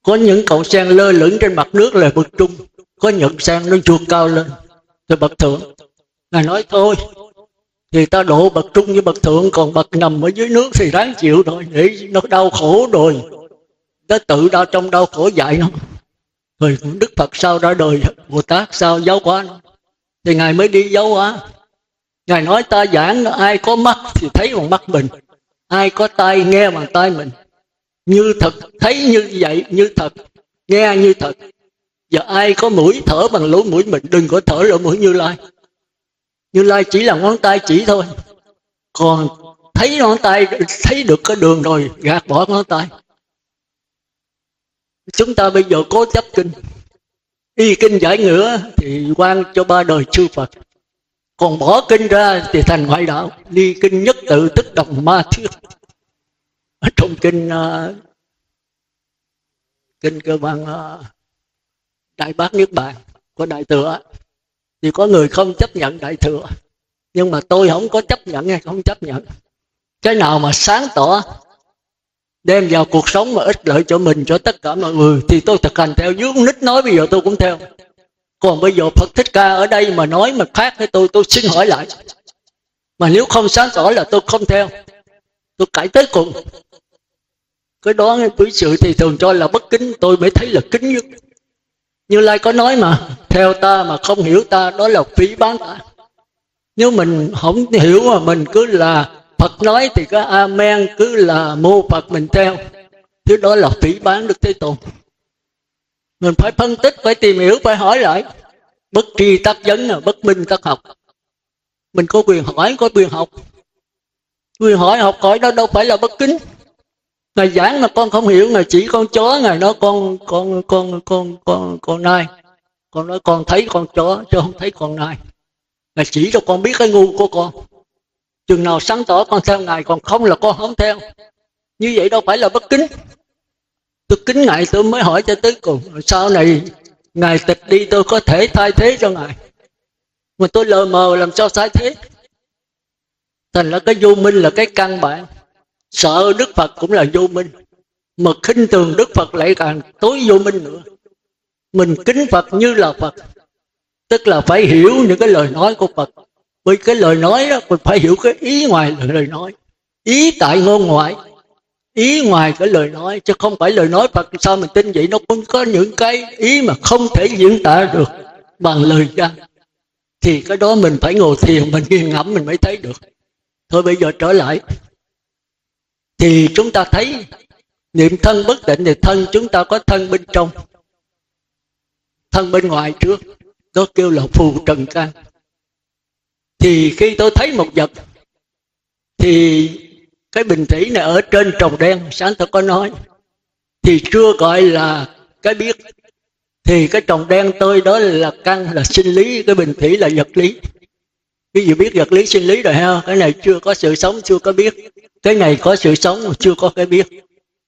Có những cọng sen lơ lửng trên mặt nước là bậc trung, có những sen nó chuột cao lên thì bậc thượng. Ngài nói thôi thì ta độ bậc trung với bậc thượng, còn bậc nằm ở dưới nước thì ráng chịu rồi, để nó đau khổ rồi nó tự đau trong đau khổ dạy nó. Rồi Đức Phật sau ra đời, Bồ Tát sau giáo hóa nó, thì Ngài mới đi giáo hóa. Ngài nói ta giảng ai có mắt thì thấy bằng mắt mình, ai có tai nghe bằng tai mình, như thật thấy như vậy như thật, nghe như thật. Và ai có mũi thở bằng lỗ mũi mình, đừng có thở lỗ mũi Như Lai. Như Lai chỉ là ngón tay chỉ thôi, còn thấy ngón tay thấy được cái đường rồi gạt bỏ ngón tay. Chúng ta bây giờ cố chấp kinh, y kinh giải ngữ thì quan cho ba đời chư Phật, còn bỏ kinh ra thì thành ngoại đạo. Ly kinh nhất tự tức đồng ma thuyết. Ở trong kinh uh, kinh cơ bản uh, Đại Bát Niết Bàn của Đại Thừa thì có người không chấp nhận Đại Thừa, nhưng mà tôi không có chấp nhận hay không chấp nhận. Cái nào mà sáng tỏ đem vào cuộc sống mà ích lợi cho mình, cho tất cả mọi người thì tôi thực hành theo. Dưới con nít nói bây giờ tôi cũng theo. Còn bây giờ Phật Thích Ca ở đây mà nói mà khác với tôi, tôi xin hỏi lại. Mà nếu không sáng tỏ là tôi không theo, tôi cãi tới cùng. Cái đó quý sự thì thường cho là bất kính, tôi mới thấy là kính nhất. Như Lai có nói mà, theo ta mà không hiểu ta, đó là phỉ báng ta. Nếu mình không hiểu mà mình cứ là Phật nói thì cái amen, cứ là mô Phật mình theo, chứ đó là phỉ báng Đức Thế Tôn. Mình phải phân tích, phải tìm hiểu, phải hỏi lại. Bất tri tác vấn, bất minh tác học. Mình có quyền hỏi, có quyền học. Quyền hỏi học hỏi đó đâu phải là bất kính. Ngài giảng mà con không hiểu, Ngài chỉ con chó, Ngài nói con con con con con con nai, con nói con thấy con chó chứ không thấy con nai. Ngài chỉ cho con biết cái ngu của con. Chừng nào sáng tỏ con theo Ngài, còn không là con không theo. Như vậy đâu phải là bất kính. Tôi kính Ngài tôi mới hỏi cho tới cùng. Sau này Ngài tịch đi tôi có thể thay thế cho Ngài, mà tôi lờ mờ làm sao thay thế. Thành ra cái vô minh là cái căn bản. Sợ Đức Phật cũng là vô minh, mà khinh thường Đức Phật lại càng tối vô minh nữa. Mình kính Phật như là Phật, tức là phải hiểu những cái lời nói của Phật. Vì cái lời nói đó mình phải hiểu cái ý ngoài lời nói, ý tại ngôn ngoại, ý ngoài cái lời nói, chứ không phải lời nói Phật sao mình tin vậy. Nó cũng có những cái ý mà không thể diễn tả được bằng lời văn, thì cái đó mình phải ngồi thiền, mình nghiền ngẫm mình mới thấy được. Thôi bây giờ trở lại, thì chúng ta thấy niệm thân bất định thì thân chúng ta có thân bên trong, thân bên ngoài trước, đó kêu là phù trần căn. Thì khi tôi thấy một vật thì cái bình thủy này ở trên tròng đen, sáng tôi có nói, thì chưa gọi là cái biết. Thì cái tròng đen tôi đó là căn, là sinh lý, cái bình thủy là vật lý. Ví dụ biết vật lý sinh lý rồi ha, cái này chưa có sự sống, chưa có biết. Cái này có sự sống mà chưa có cái biết.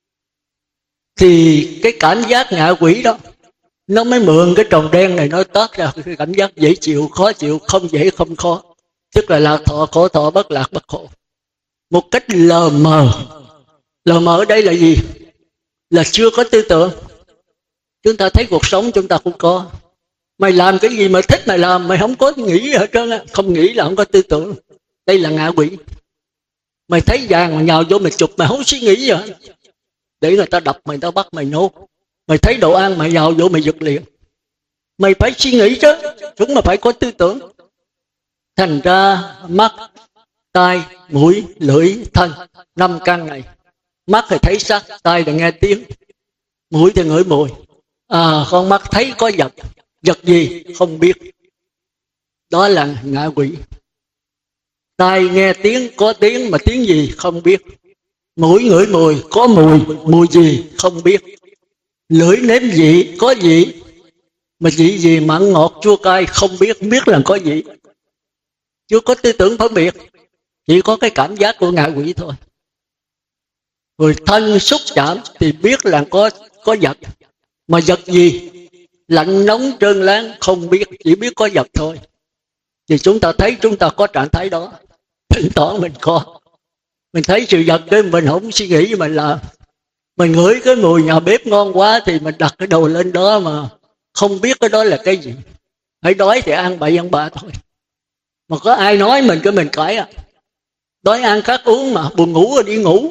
Thì cái cảm giác ngạ quỷ đó, nó mới mượn cái tròng đen này nó toát ra cái cảm giác dễ chịu, khó chịu, không dễ không khó. Tức là lạc thọ, khổ thọ, bất lạc, bất khổ. Một cách lờ mờ. Lờ mờ ở đây là gì? Là chưa có tư tưởng. Chúng ta thấy cuộc sống chúng ta cũng có. Mày làm cái gì mà thích mày làm, mày không có nghĩ gì hết trơn á. Không nghĩ là không có tư tưởng. Đây là ngạ quỷ. Mày thấy vàng mà nhào vô mày chụp, mày không suy nghĩ gì hết. Để người ta đập mày, người ta bắt mày nốt. Mày thấy đồ ăn mày nhào vô mày giật liền. Mày phải suy nghĩ chứ, chúng mà phải có tư tưởng. Thành ra mắt, tai, mũi, lưỡi, thân, năm căn này. Mắt thì thấy sắc, tai thì nghe tiếng, mũi thì ngửi mùi. À, con mắt thấy có vật, vật gì không biết. Đó là ngạ quỷ. Tai nghe tiếng, có tiếng mà tiếng gì không biết. Mũi ngửi mùi, có mùi, mùi gì không biết. Lưỡi nếm vị, có vị, mà vị gì mặn ngọt chua cay không biết, biết là có vị. Chưa có tư tưởng phân biệt, chỉ có cái cảm giác của ngạ quỷ thôi. Rồi thân xúc chạm thì biết là có có vật, mà vật gì lạnh nóng trơn láng không biết, chỉ biết có vật thôi. Thì chúng ta thấy chúng ta có trạng thái đó, thỉnh thoảng mình có, mình thấy sự vật đấy mình không suy nghĩ mình làm. Mình ngửi cái mùi nhà bếp ngon quá thì mình đặt cái đồ lên đó mà không biết cái đó là cái gì. Hãy đói thì ăn bậy ăn bạ thôi. Mà có ai nói mình cái mình cãi à. Đói ăn khát uống mà, buồn ngủ rồi đi ngủ.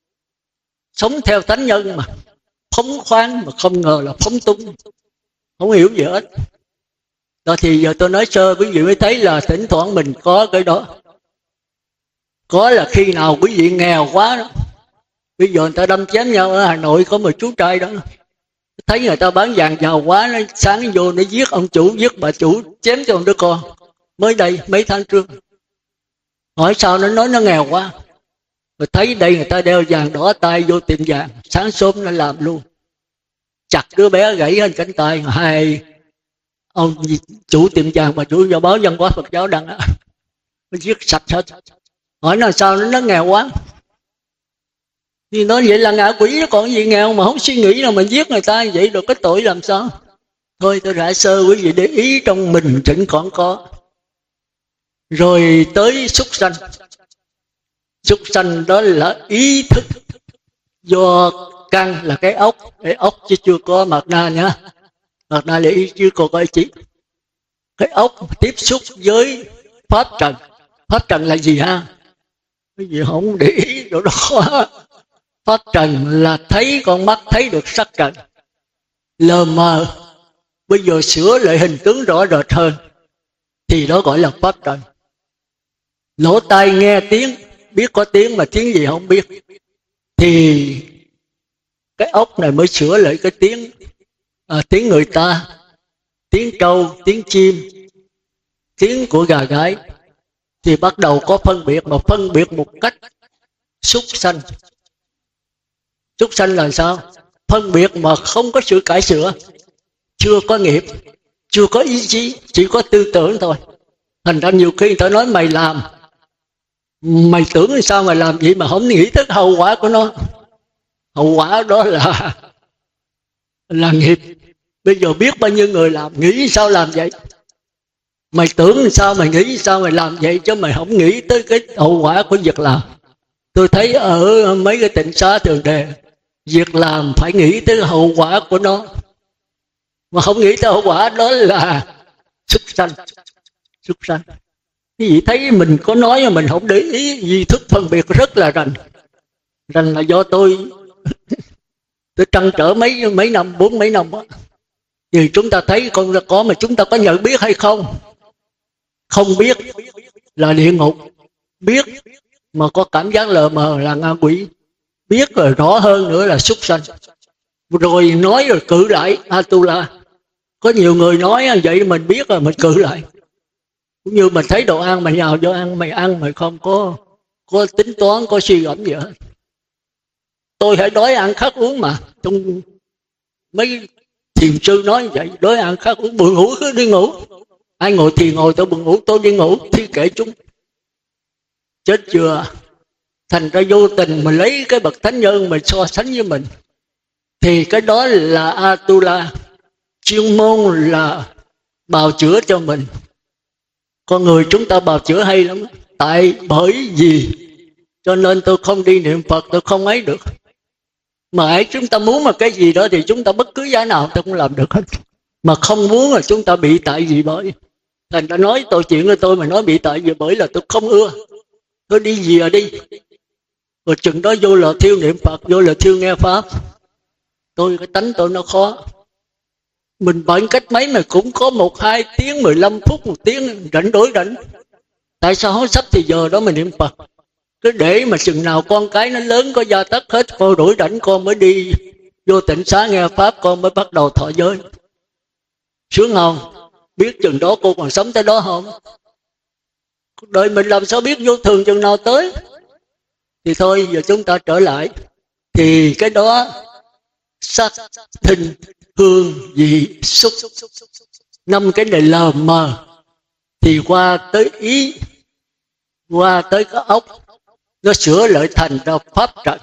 Sống theo thánh nhân mà, phóng khoáng mà không ngờ là phóng túng. Không hiểu gì hết. Đó thì giờ tôi nói sơ quý vị mới thấy là thỉnh thoảng mình có cái đó. Có là khi nào quý vị nghèo quá đó. Bây giờ người ta đâm chém nhau ở Hà Nội có một chú trai đó. Thấy người ta bán vàng giàu quá, nó sáng vô nó giết ông chủ, giết bà chủ, chém cho một đứa con. Mới đây, mấy tháng trước. Hỏi sao nó nói nó nghèo quá. Rồi thấy đây người ta đeo vàng đỏ tay vô tiệm vàng, sáng sớm nó làm luôn. Chặt đứa bé gãy hết cánh tay. Hai ông chủ tiệm vàng và chủ do báo Văn hóa Phật giáo đăng á, nó giết sạch hết. Hỏi là sao nó nghèo quá. Thì nói vậy là ngạ quỷ, nó còn gì nghèo mà không suy nghĩ nào mà giết người ta vậy, rồi cái tội làm sao. Thôi tôi rã sơ quý vị để ý trong mình thỉnh còn có. Rồi tới súc sanh. Súc sanh đó là ý thức do căn là cái ốc, cái ốc chứ chưa có mặt na nhá. Mặt na là ý chứ còn có ý chí. Cái ốc tiếp xúc với pháp trần. Pháp trần là gì ha? Cái gì không để ý chỗ đó. Pháp trần là thấy, con mắt thấy được sắc trần, lờ mờ. Bây giờ sửa lại hình tướng rõ rệt hơn thì đó gọi là pháp trần. Lỗ tai nghe tiếng, biết có tiếng mà tiếng gì không biết, thì cái ốc này mới sửa lại cái tiếng, à, tiếng người ta, tiếng trâu, tiếng chim, tiếng của gà gái, thì bắt đầu có phân biệt, mà phân biệt một cách súc sanh. Súc sanh là sao? Phân biệt mà không có sự cải sửa, chưa có nghiệp, chưa có ý chí, chỉ có tư tưởng thôi. Thành ra nhiều khi người ta nói mày làm, mày tưởng sao mày làm vậy mà không nghĩ tới hậu quả của nó. Hậu quả đó là là nghiệp. Bây giờ biết bao nhiêu người làm, nghĩ sao làm vậy. Mày tưởng sao mày nghĩ sao mày làm vậy, chứ mày không nghĩ tới cái hậu quả của việc làm. Tôi thấy ở mấy cái tịnh xá Thượng Đề, việc làm phải nghĩ tới hậu quả của nó, mà không nghĩ tới hậu quả đó là súc sanh. Súc sanh. Quý vị thấy mình có nói mà mình không để ý, vì thức phân biệt rất là rành. Rành là do tôi tôi trăn trở mấy mấy năm, bốn mấy năm đó. Thì chúng ta thấy con có, mà chúng ta có nhận biết hay không? Không biết là địa ngục, biết mà có cảm giác lờ mờ là ngạ quỷ, biết rồi rõ hơn nữa là súc sanh. Rồi nói rồi cự lại Atula. Có nhiều người nói vậy mình biết rồi mình cự lại. Cũng như mình thấy đồ ăn, mày nhào vô ăn, mày ăn mày không có có tính toán, có suy gẫm gì hết. Tôi hãy đói ăn khát uống mà. Trong mấy thiền sư nói vậy, đói ăn khát uống, buồn ngủ cứ đi ngủ. Ai ngồi thì ngồi, tôi buồn ngủ tôi đi ngủ, thì kệ chúng. Chết chưa? Thành ra vô tình mình lấy cái bậc thánh nhân mình so sánh với mình, thì cái đó là Atula, chuyên môn là bào chữa cho mình. Con người chúng ta bào chữa hay lắm. Tại bởi vì cho nên tôi không đi niệm Phật, tôi không ấy được. Mà ấy chúng ta muốn mà cái gì đó thì chúng ta bất cứ giá nào tôi cũng làm được hết. Mà không muốn là chúng ta bị tại vì bởi. Thành ra nói tội chuyện của tôi mà nói bị tại vì bởi là tôi không ưa. Tôi đi gì à đi. Rồi chừng đó vô là thiêu niệm Phật, vô là thiêu nghe Pháp. Tôi cái tánh tôi nó khó. Mình bệnh cách mấy mà cũng có một hai tiếng, mười lăm phút, một tiếng rảnh rỗi rảnh. Tại sao không sắp thì giờ đó mình niệm Phật? Cứ để mà chừng nào con cái nó lớn có gia tất hết, con rỗi rảnh con mới đi vô tịnh xá nghe Pháp, con mới bắt đầu thọ giới. Sướng không? Biết chừng đó cô còn sống tới đó không? Đời mình làm sao biết vô thường chừng nào tới? Thì thôi giờ chúng ta trở lại. Thì cái đó sắc, thinh, hương, vị, xúc, năm cái này lờ mờ. Thì qua tới ý, qua tới cái ốc, nó sửa lại thành ra pháp trật.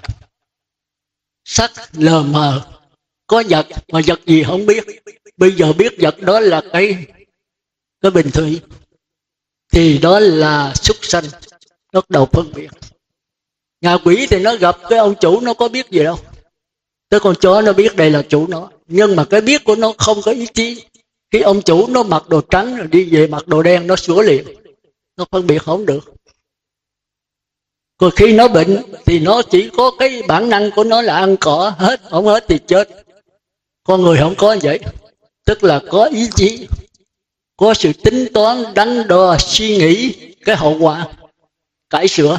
Sắc lờ mờ, có vật mà vật gì không biết. Bây giờ biết vật đó là cái cái bình thủy, thì đó là súc sanh, bắt đầu phân biệt. Ngạ quỷ thì nó gặp cái ông chủ nó có biết gì đâu, Cái con chó nó biết đây là chủ nó, nhưng mà cái biết của nó không có ý chí. Khi ông chủ nó mặc đồ trắng rồi đi về mặc đồ đen, nó sủa liền, nó phân biệt không được. Còn khi nó bệnh thì nó chỉ có cái bản năng của nó là ăn cỏ, hết không hết thì chết. Con người không có như vậy, tức là có ý chí, có sự tính toán đắn đo suy nghĩ cái hậu quả, cải sửa.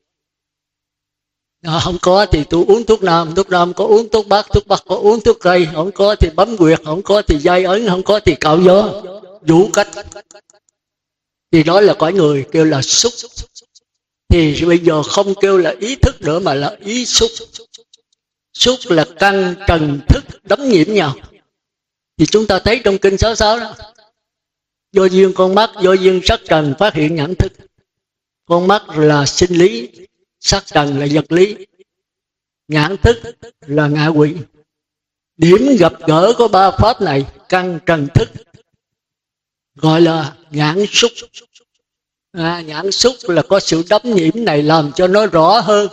À, không có thì tôi uống thuốc nam, thuốc nam có uống thuốc bắc, thuốc bắc có uống thuốc tây, không có thì bấm quyệt, không có thì dây ấn, không có thì cạo gió, vũ cách. Thì đó là cõi người kêu là xúc. Thì bây giờ không kêu là ý thức nữa mà là ý xúc. Xúc là căn trần thức đấm nhiễm nhau. Thì chúng ta thấy trong kinh sáu sáu đó, do duyên con mắt, do duyên sắc trần phát hiện nhãn thức. Con mắt là sinh lý, sắc trần là vật lý, nhãn thức là ngạ quỷ. Điểm gặp gỡ có ba pháp này, căn trần thức, gọi là nhãn xúc. À, nhãn xúc là có sự đấm nhiễm này làm cho nó rõ hơn.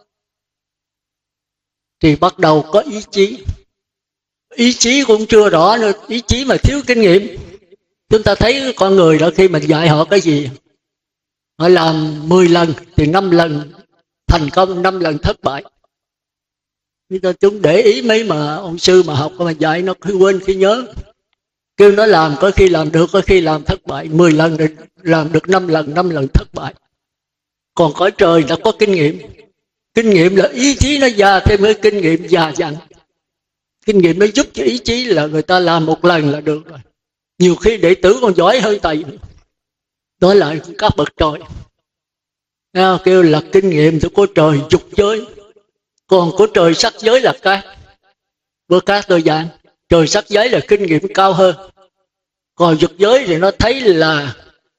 Thì bắt đầu có ý chí. Ý chí cũng chưa rõ nữa, ý chí mà thiếu kinh nghiệm. Chúng ta thấy con người đó, khi mình dạy họ cái gì, họ làm mười lần thì năm lần thành công, năm lần thất bại. Chúng để ý mấy mà ông sư mà học mà dạy nó khi quên khi nhớ. Kêu nó làm có khi làm được, có khi làm thất bại. Mười lần rồi làm được năm lần, năm lần thất bại. Còn cõi trời đã có kinh nghiệm. Kinh nghiệm là ý chí nó già thêm cái kinh nghiệm già dặn. Kinh nghiệm nó giúp cho ý chí là người ta làm một lần là được rồi. Nhiều khi đệ tử còn giỏi hơn thầy. Đó là các bậc trời. À, kêu là kinh nghiệm của trời dục giới. Còn của trời sắc giới là cát. Bữa cát tôi dặn, trời sắc giới là kinh nghiệm cao hơn. Còn dục giới thì nó thấy là,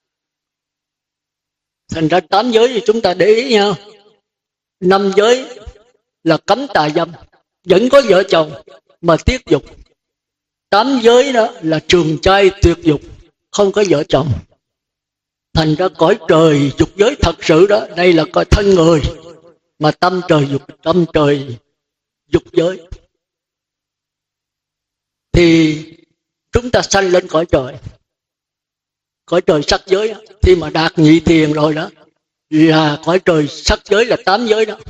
thành ra tám giới thì chúng ta để ý nhau. Năm giới là cấm tà dâm, vẫn có vợ chồng mà tiết dục. Tám giới đó là trường trai tuyệt dục, không có vợ chồng. Thành ra cõi trời dục giới thật sự đó, đây là cõi thân người mà tâm trời dục, tâm trời dục giới. Thì chúng ta sanh lên cõi trời, cõi trời sắc giới đó. Khi mà đạt nhị thiền rồi đó là cõi trời sắc giới là tám giới đó.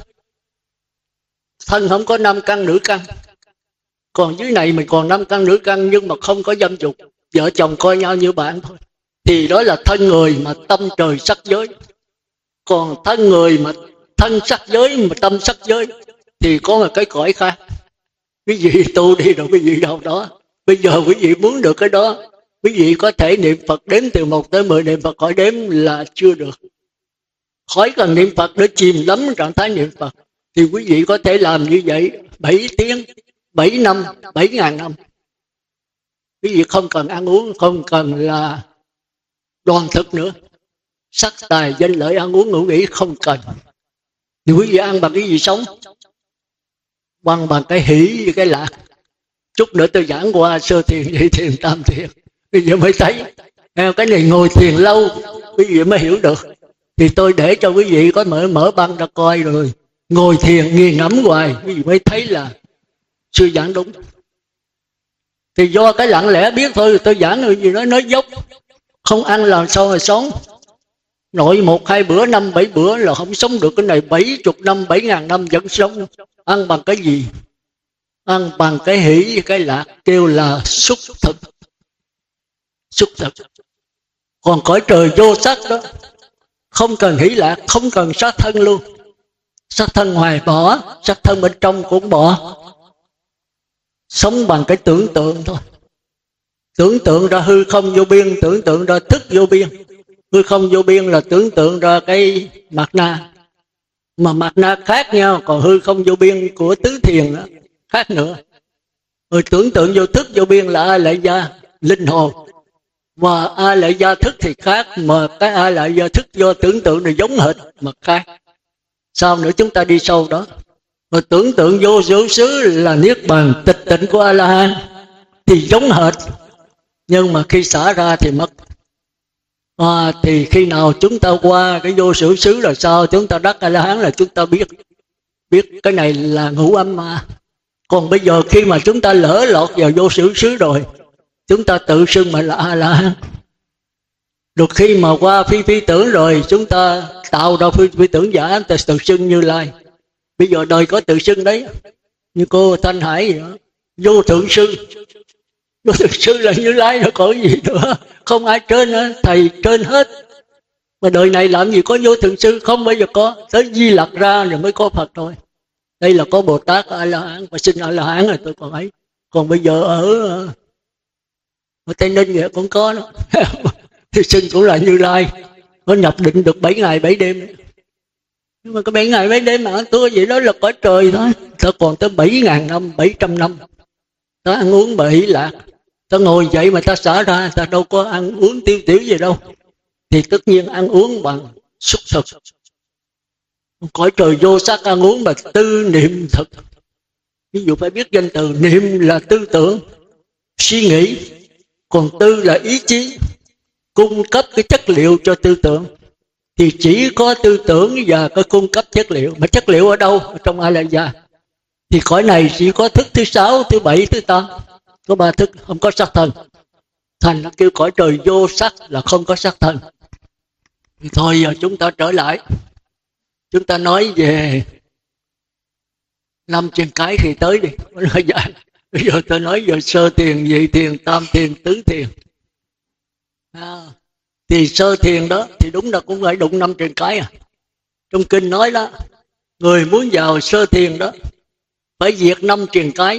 Thân không có năm căn nữ căn. Còn dưới này mình còn năm căn nữ căn, nhưng mà không có dâm dục, vợ chồng coi nhau như bạn thôi. Thì đó là thân người mà tâm trời sắc giới. Còn thân người mà thân sắc giới mà tâm sắc giới thì có một cái cõi khác. Quý vị tu đi rồi quý vị đâu đó. Bây giờ quý vị muốn được cái đó, quý vị có thể niệm Phật đếm từ một tới mười, niệm Phật khỏi đếm là chưa được. Khỏi cần niệm Phật để chìm lắm trạng thái niệm Phật. Thì quý vị có thể làm như vậy bảy tiếng, bảy năm, bảy ngàn năm. Quý vị không cần ăn uống, không cần là đoàn thực nữa. Sắc tài danh lợi ăn uống ngủ nghỉ không cần. Thì quý vị ăn bằng cái gì sống? Bằng bằng cái hỷ với cái lạc. Chút nữa tôi giảng qua sơ thiền, nhị thiền, tam thiền. Quý vị mới thấy cái này ngồi thiền lâu quý vị mới hiểu được. Thì tôi để cho quý vị có mở mở băng ra coi rồi ngồi thiền nghiền ngẫm hoài, quý vị mới thấy là sư giảng đúng. Thì do cái lặng lẽ biết thôi, tôi giảng người gì đó nói dốc. Không ăn làm sao mà sống. Nội một hai bữa, năm bảy bữa là không sống được. Cái này bảy chục năm, bảy ngàn năm vẫn sống. Ăn bằng cái gì? Ăn bằng cái hỷ với cái lạc, kêu là xúc thực. Xúc thực. Còn cõi trời vô sắc đó, không cần hỷ lạc, không cần sát thân luôn. Sát thân ngoài bỏ, sát thân bên trong cũng bỏ. Sống bằng cái tưởng tượng thôi. Tưởng tượng ra hư không vô biên, tưởng tượng ra thức vô biên. Hư không vô biên là tưởng tượng ra cái mặt na. Mà mặt na khác nhau, còn hư không vô biên của tứ thiền đó, khác nữa. Rồi tưởng tượng vô thức vô biên là A Lại Gia, linh hồn. Và A Lại Gia thức thì khác, mà cái A Lại Gia thức do tưởng tượng này giống hệt mà khác. Sao nữa chúng ta đi sâu đó. Rồi tưởng tượng vô sở xứ là niết bàn tịch tịnh của A-la-hán thì giống hệt. Nhưng mà khi xả ra thì mất. À, thì khi nào chúng ta qua cái vô sở xứ là sao? Chúng ta đắc A-la-hán là chúng ta biết. Biết cái này là ngũ âm ma. Còn bây giờ khi mà chúng ta lỡ lọt vào vô xử xứ rồi, chúng ta tự xưng mà là A La Hán. Được khi mà qua phi phi tưởng rồi, chúng ta tạo ra phi, phi tưởng giả, ta tự xưng Như Lai. Bây giờ đời có tự xưng đấy, như cô Thanh Hải vậy đó. Vô thượng sư, vô thượng sư là Như Lai rồi có gì nữa, không ai trên nữa, thầy trên hết. Mà đời này làm gì có vô thượng sư, không bao giờ có, tới Di Lặc ra rồi mới có Phật thôi. Đây là có Bồ Tát A La Hán, và xin A La Hán rồi tôi còn ấy. Còn bây giờ ở ở Tây Ninh vậy cũng có đó. Thì xin cũng là Như Lai, nó nhập định được bảy ngày bảy đêm. Nhưng mà cái bảy ngày bảy đêm mà tôi vậy đó là cõi trời thôi. Ta còn tới bảy ngàn năm, bảy trăm năm ta ăn uống bởi hỷ lạc. Ta ngồi dậy mà ta xả ra, ta đâu có ăn uống tiêu tiểu gì đâu. Thì tất nhiên ăn uống bằng xúc thực. Cõi trời vô sắc ăn uống mà tư niệm thực. Ví dụ phải biết danh từ, niệm là tư tưởng, suy nghĩ, còn tư là ý chí, cung cấp cái chất liệu cho tư tưởng. Thì chỉ có tư tưởng và cái cung cấp chất liệu. Mà chất liệu ở đâu? Ở trong A La Gia. Thì cõi này chỉ có thức thứ sáu, thứ bảy, thứ tám, có ba thức, không có sắc thân. Thành nó kêu cõi trời vô sắc là không có sắc thân. Thì thôi giờ chúng ta trở lại, chúng ta nói về năm trên cái thì tới đi. Bây giờ tôi nói về sơ thiền, nhị thiền, tam thiền, tứ thiền. À, thì sơ thiền đó thì đúng là cũng phải đụng năm trên cái à. Trong kinh nói đó, người muốn vào sơ thiền đó phải diệt năm triền cái.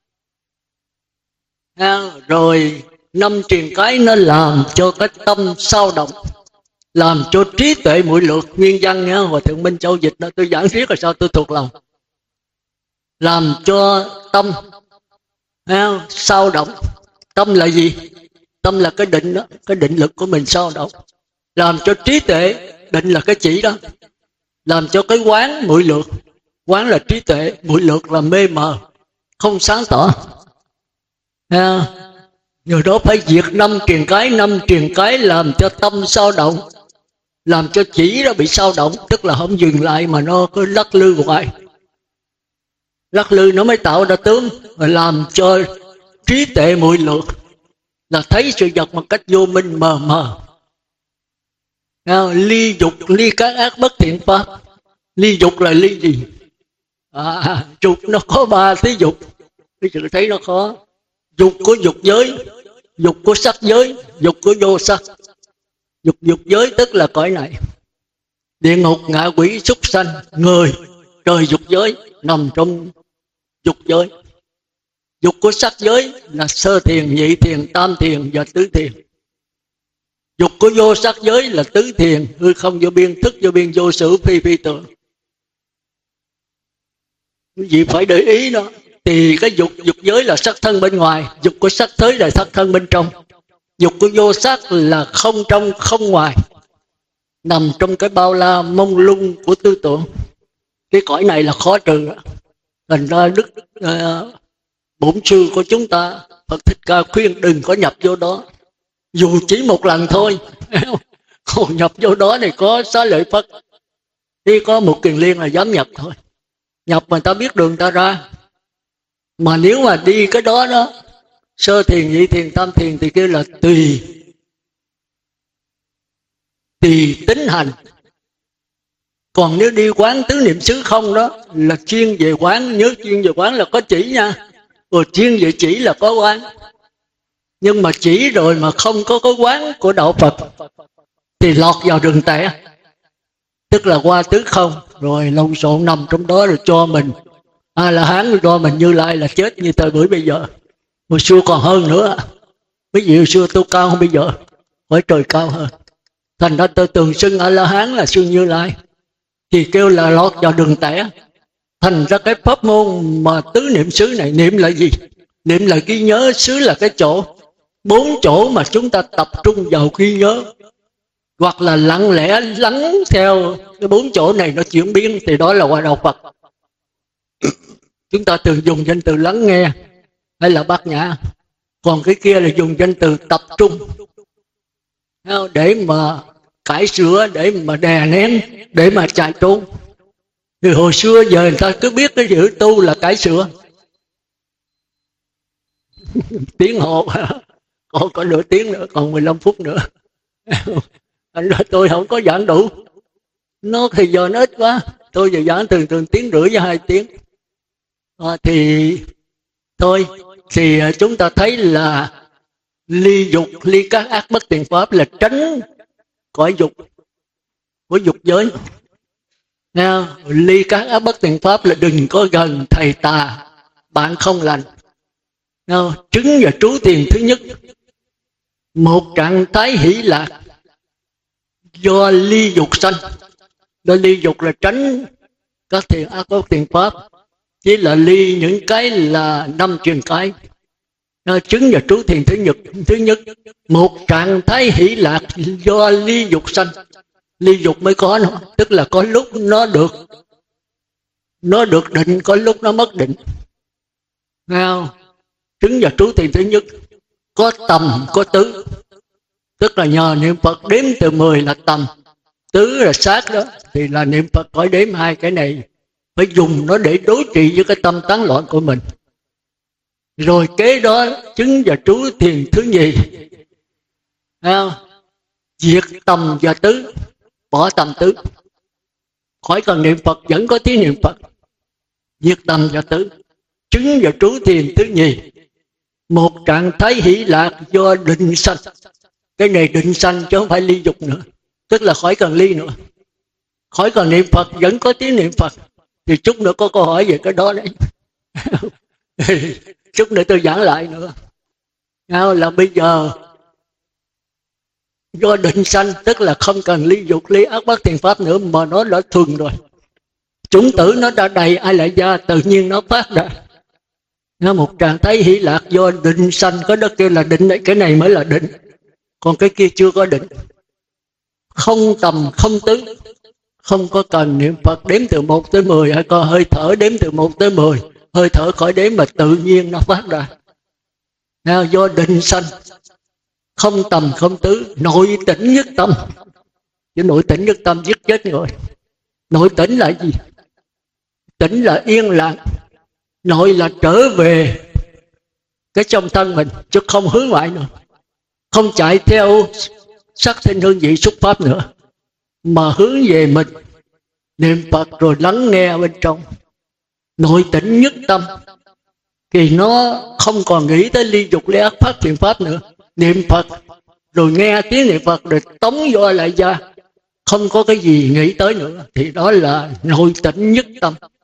À, rồi năm triền cái nó làm cho cái tâm sao động, làm cho trí tuệ muội lược. Nguyên văn nha, Hòa Thượng Minh Châu dịch đó, tôi giảng riết là sao tôi thuộc lòng. Làm cho tâm à, sao động. Tâm là gì? Tâm là cái định đó, cái định lực của mình sao động. Làm cho trí tuệ, định là cái chỉ đó. Làm cho cái quán muội lược, quán là trí tuệ, muội lược là mê mờ, không sáng tỏ. À, nhờ đó phải diệt năm triền cái. Năm triền cái làm cho tâm sao động, làm cho chỉ nó bị sao động, tức là không dừng lại mà nó cứ lắc lư hoài. Lắc lư nó mới tạo ra tướng, và làm cho trí tuệ muội lược là thấy sự vật một cách vô minh mờ mờ. À, ly dục, ly các ác bất thiện pháp. Ly dục là ly gì? À, dục nó có ba thế dục. Bây giờ thấy nó khó. Dục của dục giới, dục của sắc giới, dục của vô sắc. Dục dục giới tức là cõi này. Địa ngục, ngạ quỷ, súc sanh, người, trời dục giới nằm trong dục giới. Dục của sắc giới là sơ thiền, nhị thiền, tam thiền và tứ thiền. Dục của vô sắc giới là tứ thiền, hư không vô biên, thức vô biên, vô sử, phi phi tưởng. Quý vị phải để ý đó. Thì cái dục dục giới là sắc thân bên ngoài, dục của sắc giới là sắc thân bên trong. Dục của vô sắc là không trong không ngoài, nằm trong cái bao la mông lung của tư tưởng. Cái cõi này là khó trừ. Thành ra Đức uh, Bổn Sư của chúng ta, Phật Thích Ca khuyên đừng có nhập vô đó, dù chỉ một lần thôi. Còn nhập vô đó này có Xá Lợi Phất, đi có một Kiền Liên là dám nhập thôi. Nhập mà ta biết đường ta ra. Mà nếu mà đi cái đó đó, sơ thiền, nhị thiền, tam thiền thì kia là tùy tùy tính hành. Còn nếu đi quán tứ niệm xứ không đó là chuyên về quán. Nhớ chuyên về quán là có chỉ nha. Rồi chuyên về chỉ là có quán. Nhưng mà chỉ rồi mà không có cái quán của đạo Phật thì lọt vào rừng tẻ. Tức là qua tứ không, rồi lộn xộn nằm trong đó, rồi cho mình A La Hán, rồi cho mình Như Lai là chết như thời buổi bây giờ. Hồi xưa còn hơn nữa. Ví dụ hồi xưa tôi cao hơn bây giờ, hỏi trời cao hơn. Thành ra tôi từng xưng A La Hán là xưng Như Lai, thì kêu là lọt vào đường tẻ. Thành ra cái pháp môn mà tứ niệm xứ này, niệm là gì? Niệm là ghi nhớ, xứ là cái chỗ. Bốn chỗ mà chúng ta tập trung vào ghi nhớ, hoặc là lặng lẽ lắng theo cái bốn chỗ này nó chuyển biến, thì đó là qua đạo Phật. Chúng ta thường dùng danh từ lắng nghe hay là bát nhã. Còn cái kia là dùng danh từ tập trung, để mà cải sửa, để mà đè nén, để mà chạy trốn. Thì hồi xưa giờ người ta cứ biết cái chữ tu là cải sửa. Tiếng hồ còn có nửa tiếng nữa, còn mười lăm phút nữa. Thành ra tôi không có giảng đủ, nó thì giờ nó ít quá, tôi giờ giảng thường thường tiếng rưỡi với hai tiếng. À, thì thôi thì chúng ta thấy là ly dục, ly các ác bất thiện pháp là tránh cõi dục của dục giới. Nghe, ly các ác bất thiện pháp là đừng có gần thầy tà, bạn không lành. Nghe, chứng và trú thiền thứ nhất, một trạng thái hỷ lạc do ly dục sanh. Do ly dục là tránh các thiện ác bất thiện pháp, chỉ là ly những cái là năm truyền cái. Chứng và trú thiền thứ nhất, thứ nhất một trạng thái hỷ lạc do ly dục sanh. Ly dục mới có nó, tức là có lúc nó được nó được định, có lúc nó mất định. Nghe không? Chứng và trú thiền thứ nhất có tầm có tứ, tức là nhờ niệm Phật đếm từ mười là tầm, tứ là sát đó, thì là niệm Phật khỏi đếm. Hai cái này phải dùng nó để đối trị với cái tâm tán loạn của mình. Rồi kế đó chứng và trú thiền thứ nhì, diệt tầm và tứ, bỏ tầm tứ, khỏi cần niệm Phật vẫn có tiếng niệm Phật. Diệt tầm và tứ, chứng và trú thiền thứ nhì, một trạng thái hỷ lạc do định sanh. Cái này định sanh chứ không phải ly dục nữa, tức là khỏi cần ly nữa, khỏi cần niệm Phật vẫn có tiếng niệm Phật. Thì chút nữa có câu hỏi về cái đó đấy. Chút nữa tôi giảng lại nữa. Là bây giờ do định sanh, tức là không cần ly dục, ly ác bất thiện pháp nữa, mà nó đã thuần rồi. Chủng tử nó đã đầy, ai lại ra tự nhiên nó phát ra. Nó một trạng thái hỷ lạc do định sanh. Có đó kêu là định đấy, cái này mới là định, còn cái kia chưa có định. Không tầm không tứ, không có cần niệm Phật đếm từ một tới mười, hay có hơi thở đếm từ một tới mười, hơi thở khỏi đếm mà tự nhiên nó phát ra. Nào, do định sanh, không tầm không tứ, nội tỉnh nhất tâm. Chứ nội tỉnh nhất tâm giết chết rồi. Nội tỉnh là gì? Tỉnh là yên lặng, nội là trở về cái trong thân mình, chứ không hướng ngoại nữa, không chạy theo sắc thanh hương vị xúc pháp nữa, mà hướng về mình, niệm Phật rồi lắng nghe bên trong. Nội tỉnh nhất tâm thì nó không còn nghĩ tới ly dục ly ác pháp thiện pháp nữa. Niệm Phật rồi nghe tiếng niệm Phật rồi tống vô lại ra, không có cái gì nghĩ tới nữa, thì đó là nội tỉnh nhất tâm.